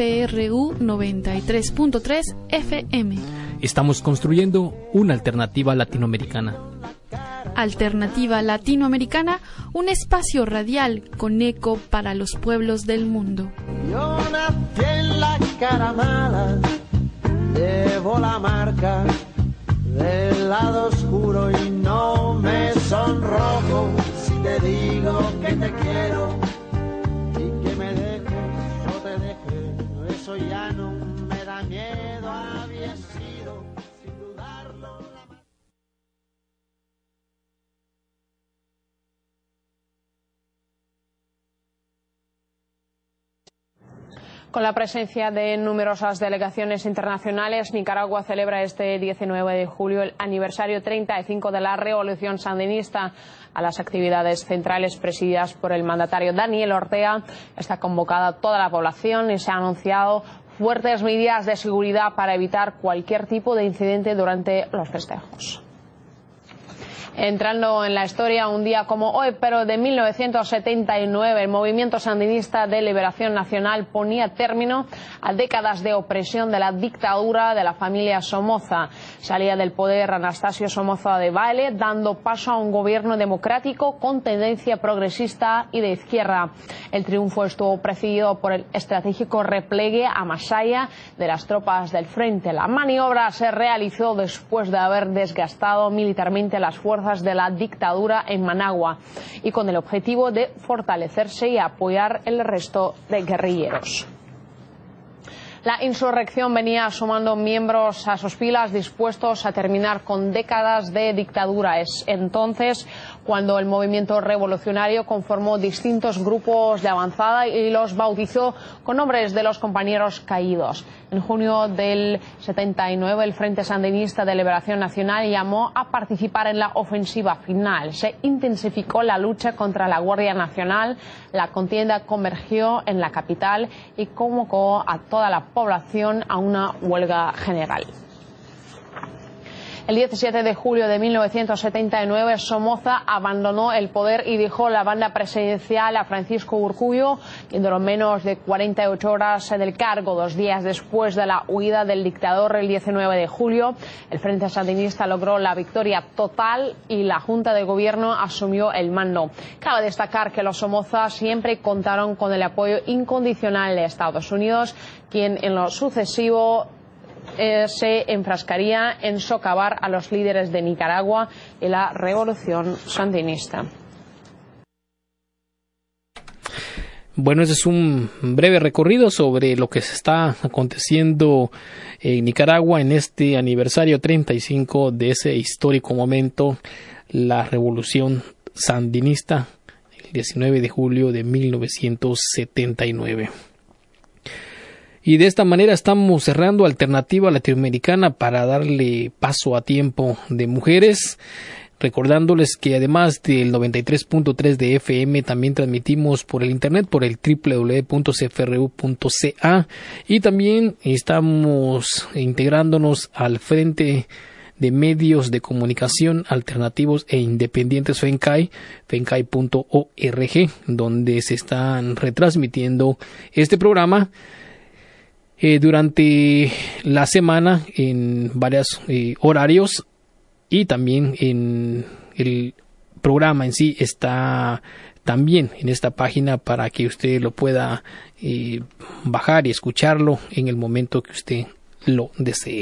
CFRU 93.3 FM. Estamos construyendo una alternativa latinoamericana. Alternativa Latinoamericana, un espacio radial con eco para los pueblos del mundo. Yo nací en la cara mala, llevo la marca del lado oscuro y no me sonrojo si te digo que te quiero y que me dejes o te deje. Eso ya no me da miedo, había sido sin dudarlo. Con la presencia de numerosas delegaciones internacionales, Nicaragua celebra este 19 de julio el aniversario 35 de la Revolución Sandinista. A las actividades centrales presididas por el mandatario Daniel Ortega está convocada toda la población y se ha anunciado fuertes medidas de seguridad para evitar cualquier tipo de incidente durante los festejos. Entrando en la historia, un día como hoy, pero de 1979, el movimiento sandinista de liberación nacional ponía término a décadas de opresión de la dictadura de la familia Somoza. Salía del poder Anastasio Somoza Debayle, dando paso a un gobierno democrático con tendencia progresista y de izquierda. El triunfo estuvo precedido por el estratégico replegue a Masaya de las tropas del frente. La maniobra se realizó después de haber desgastado militarmente las fuerzas de la dictadura en Managua y con el objetivo de fortalecerse y apoyar el resto de guerrilleros. La insurrección venía sumando miembros a sus filas dispuestos a terminar con décadas de dictadura. Es entonces cuando el movimiento revolucionario conformó distintos grupos de avanzada y los bautizó con nombres de los compañeros caídos. En junio del 79, el Frente Sandinista de Liberación Nacional llamó a participar en la ofensiva final. Se intensificó la lucha contra la Guardia Nacional, la contienda convergió en la capital y convocó a toda la población a una huelga general. El 17 de julio de 1979, Somoza abandonó el poder y dejó la banda presidencial a Francisco Urkullu, quien duró menos de 48 horas del cargo. 2 días después de la huida del dictador, el 19 de julio, el Frente Sandinista logró la victoria total y la Junta de Gobierno asumió el mando. Cabe destacar que los Somoza siempre contaron con el apoyo incondicional de Estados Unidos, quien en lo sucesivo se enfrascaría en socavar a los líderes de Nicaragua y la revolución sandinista. Bueno, ese es un breve recorrido sobre lo que se está aconteciendo en Nicaragua en este aniversario 35 de ese histórico momento, la revolución sandinista, el 19 de julio de 1979. Y de esta manera estamos cerrando Alternativa Latinoamericana para darle paso a Tiempo de Mujeres, recordándoles que además del 93.3 de FM también transmitimos por el internet por el www.cfru.ca y también estamos integrándonos al Frente de Medios de Comunicación Alternativos e Independientes FENCAI, fencai.org, donde se están retransmitiendo este programa durante la semana en varios horarios, y también en el programa en sí está también en esta página para que usted lo pueda bajar y escucharlo en el momento que usted lo desee.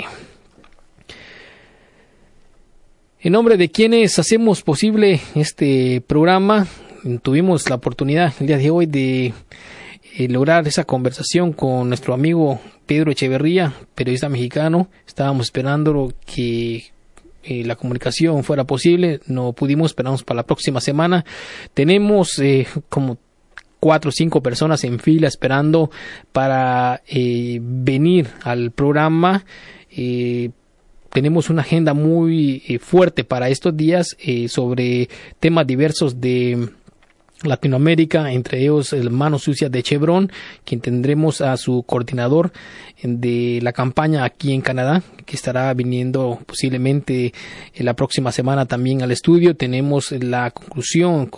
En nombre de quienes hacemos posible este programa, tuvimos la oportunidad el día de hoy de lograr esa conversación con nuestro amigo Pedro Echeverría, periodista mexicano. Estábamos esperando que la comunicación fuera posible, no pudimos, esperamos para la próxima semana. Tenemos como 4 o 5 personas en fila esperando para venir al programa. Tenemos una agenda muy fuerte para estos días sobre temas diversos de Latinoamérica, entre ellos el Mano Sucia de Chevron, quien tendremos a su coordinador de la campaña aquí en Canadá, que estará viniendo posiblemente la próxima semana también al estudio. Tenemos la conclusión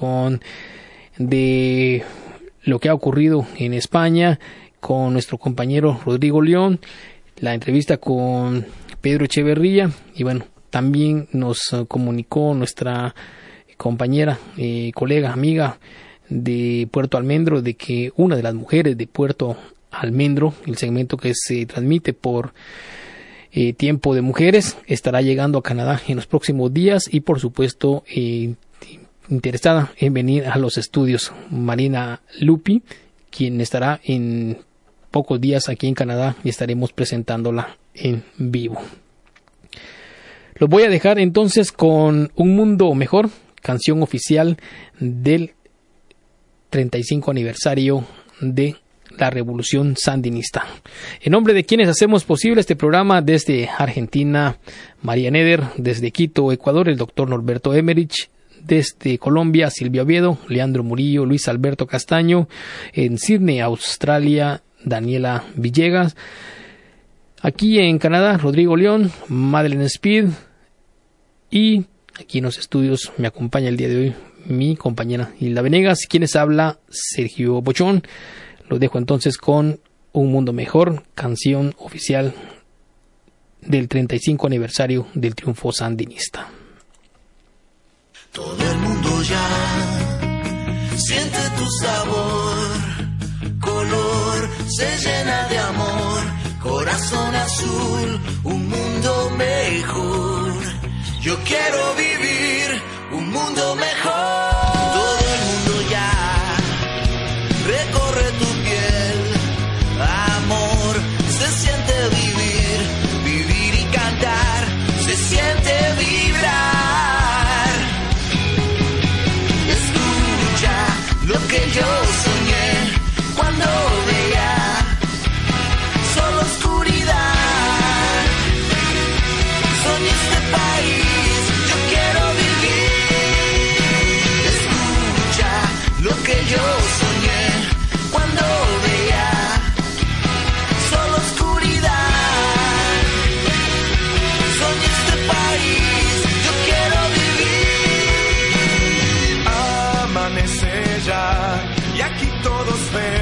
de lo que ha ocurrido en España con nuestro compañero Rodrigo León, la entrevista con Pedro Echeverría, y bueno, también nos comunicó nuestra compañera, colega, amiga de Puerto Almendro, de que una de las mujeres de Puerto Almendro, el segmento que se transmite por Tiempo de Mujeres, estará llegando a Canadá en los próximos días y por supuesto interesada en venir a los estudios. Marina Lupi, quien estará en pocos días aquí en Canadá y estaremos presentándola en vivo. Los voy a dejar entonces con Un Mundo Mejor, canción oficial del 35 aniversario de la Revolución Sandinista. En nombre de quienes hacemos posible este programa, desde Argentina, María Neder, desde Quito, Ecuador, el doctor Norberto Emerich, desde Colombia, Silvia Oviedo, Leandro Murillo, Luis Alberto Castaño, en Sydney, Australia, Daniela Villegas. Aquí en Canadá, Rodrigo León, Madeleine Speed, y aquí en los estudios me acompaña el día de hoy mi compañera Hilda Venegas, quienes habla Sergio Bochón. Lo dejo entonces con Un Mundo Mejor, canción oficial del 35 aniversario del triunfo sandinista. Todo el mundo ya siente tu sabor, color se llena de amor, corazón azul, un mundo mejor. Yo quiero vivir un mundo mejor. Todo el mundo ya recorre tu piel, amor, se siente vivir y cantar, se siente vibrar. Escucha lo que yo soñé cuando veía solo oscuridad. Soñé este país, yo quiero vivir. Escucha lo que yo soñé cuando veía solo oscuridad. Soñé este país, yo quiero vivir. Amanece ya y aquí todos ven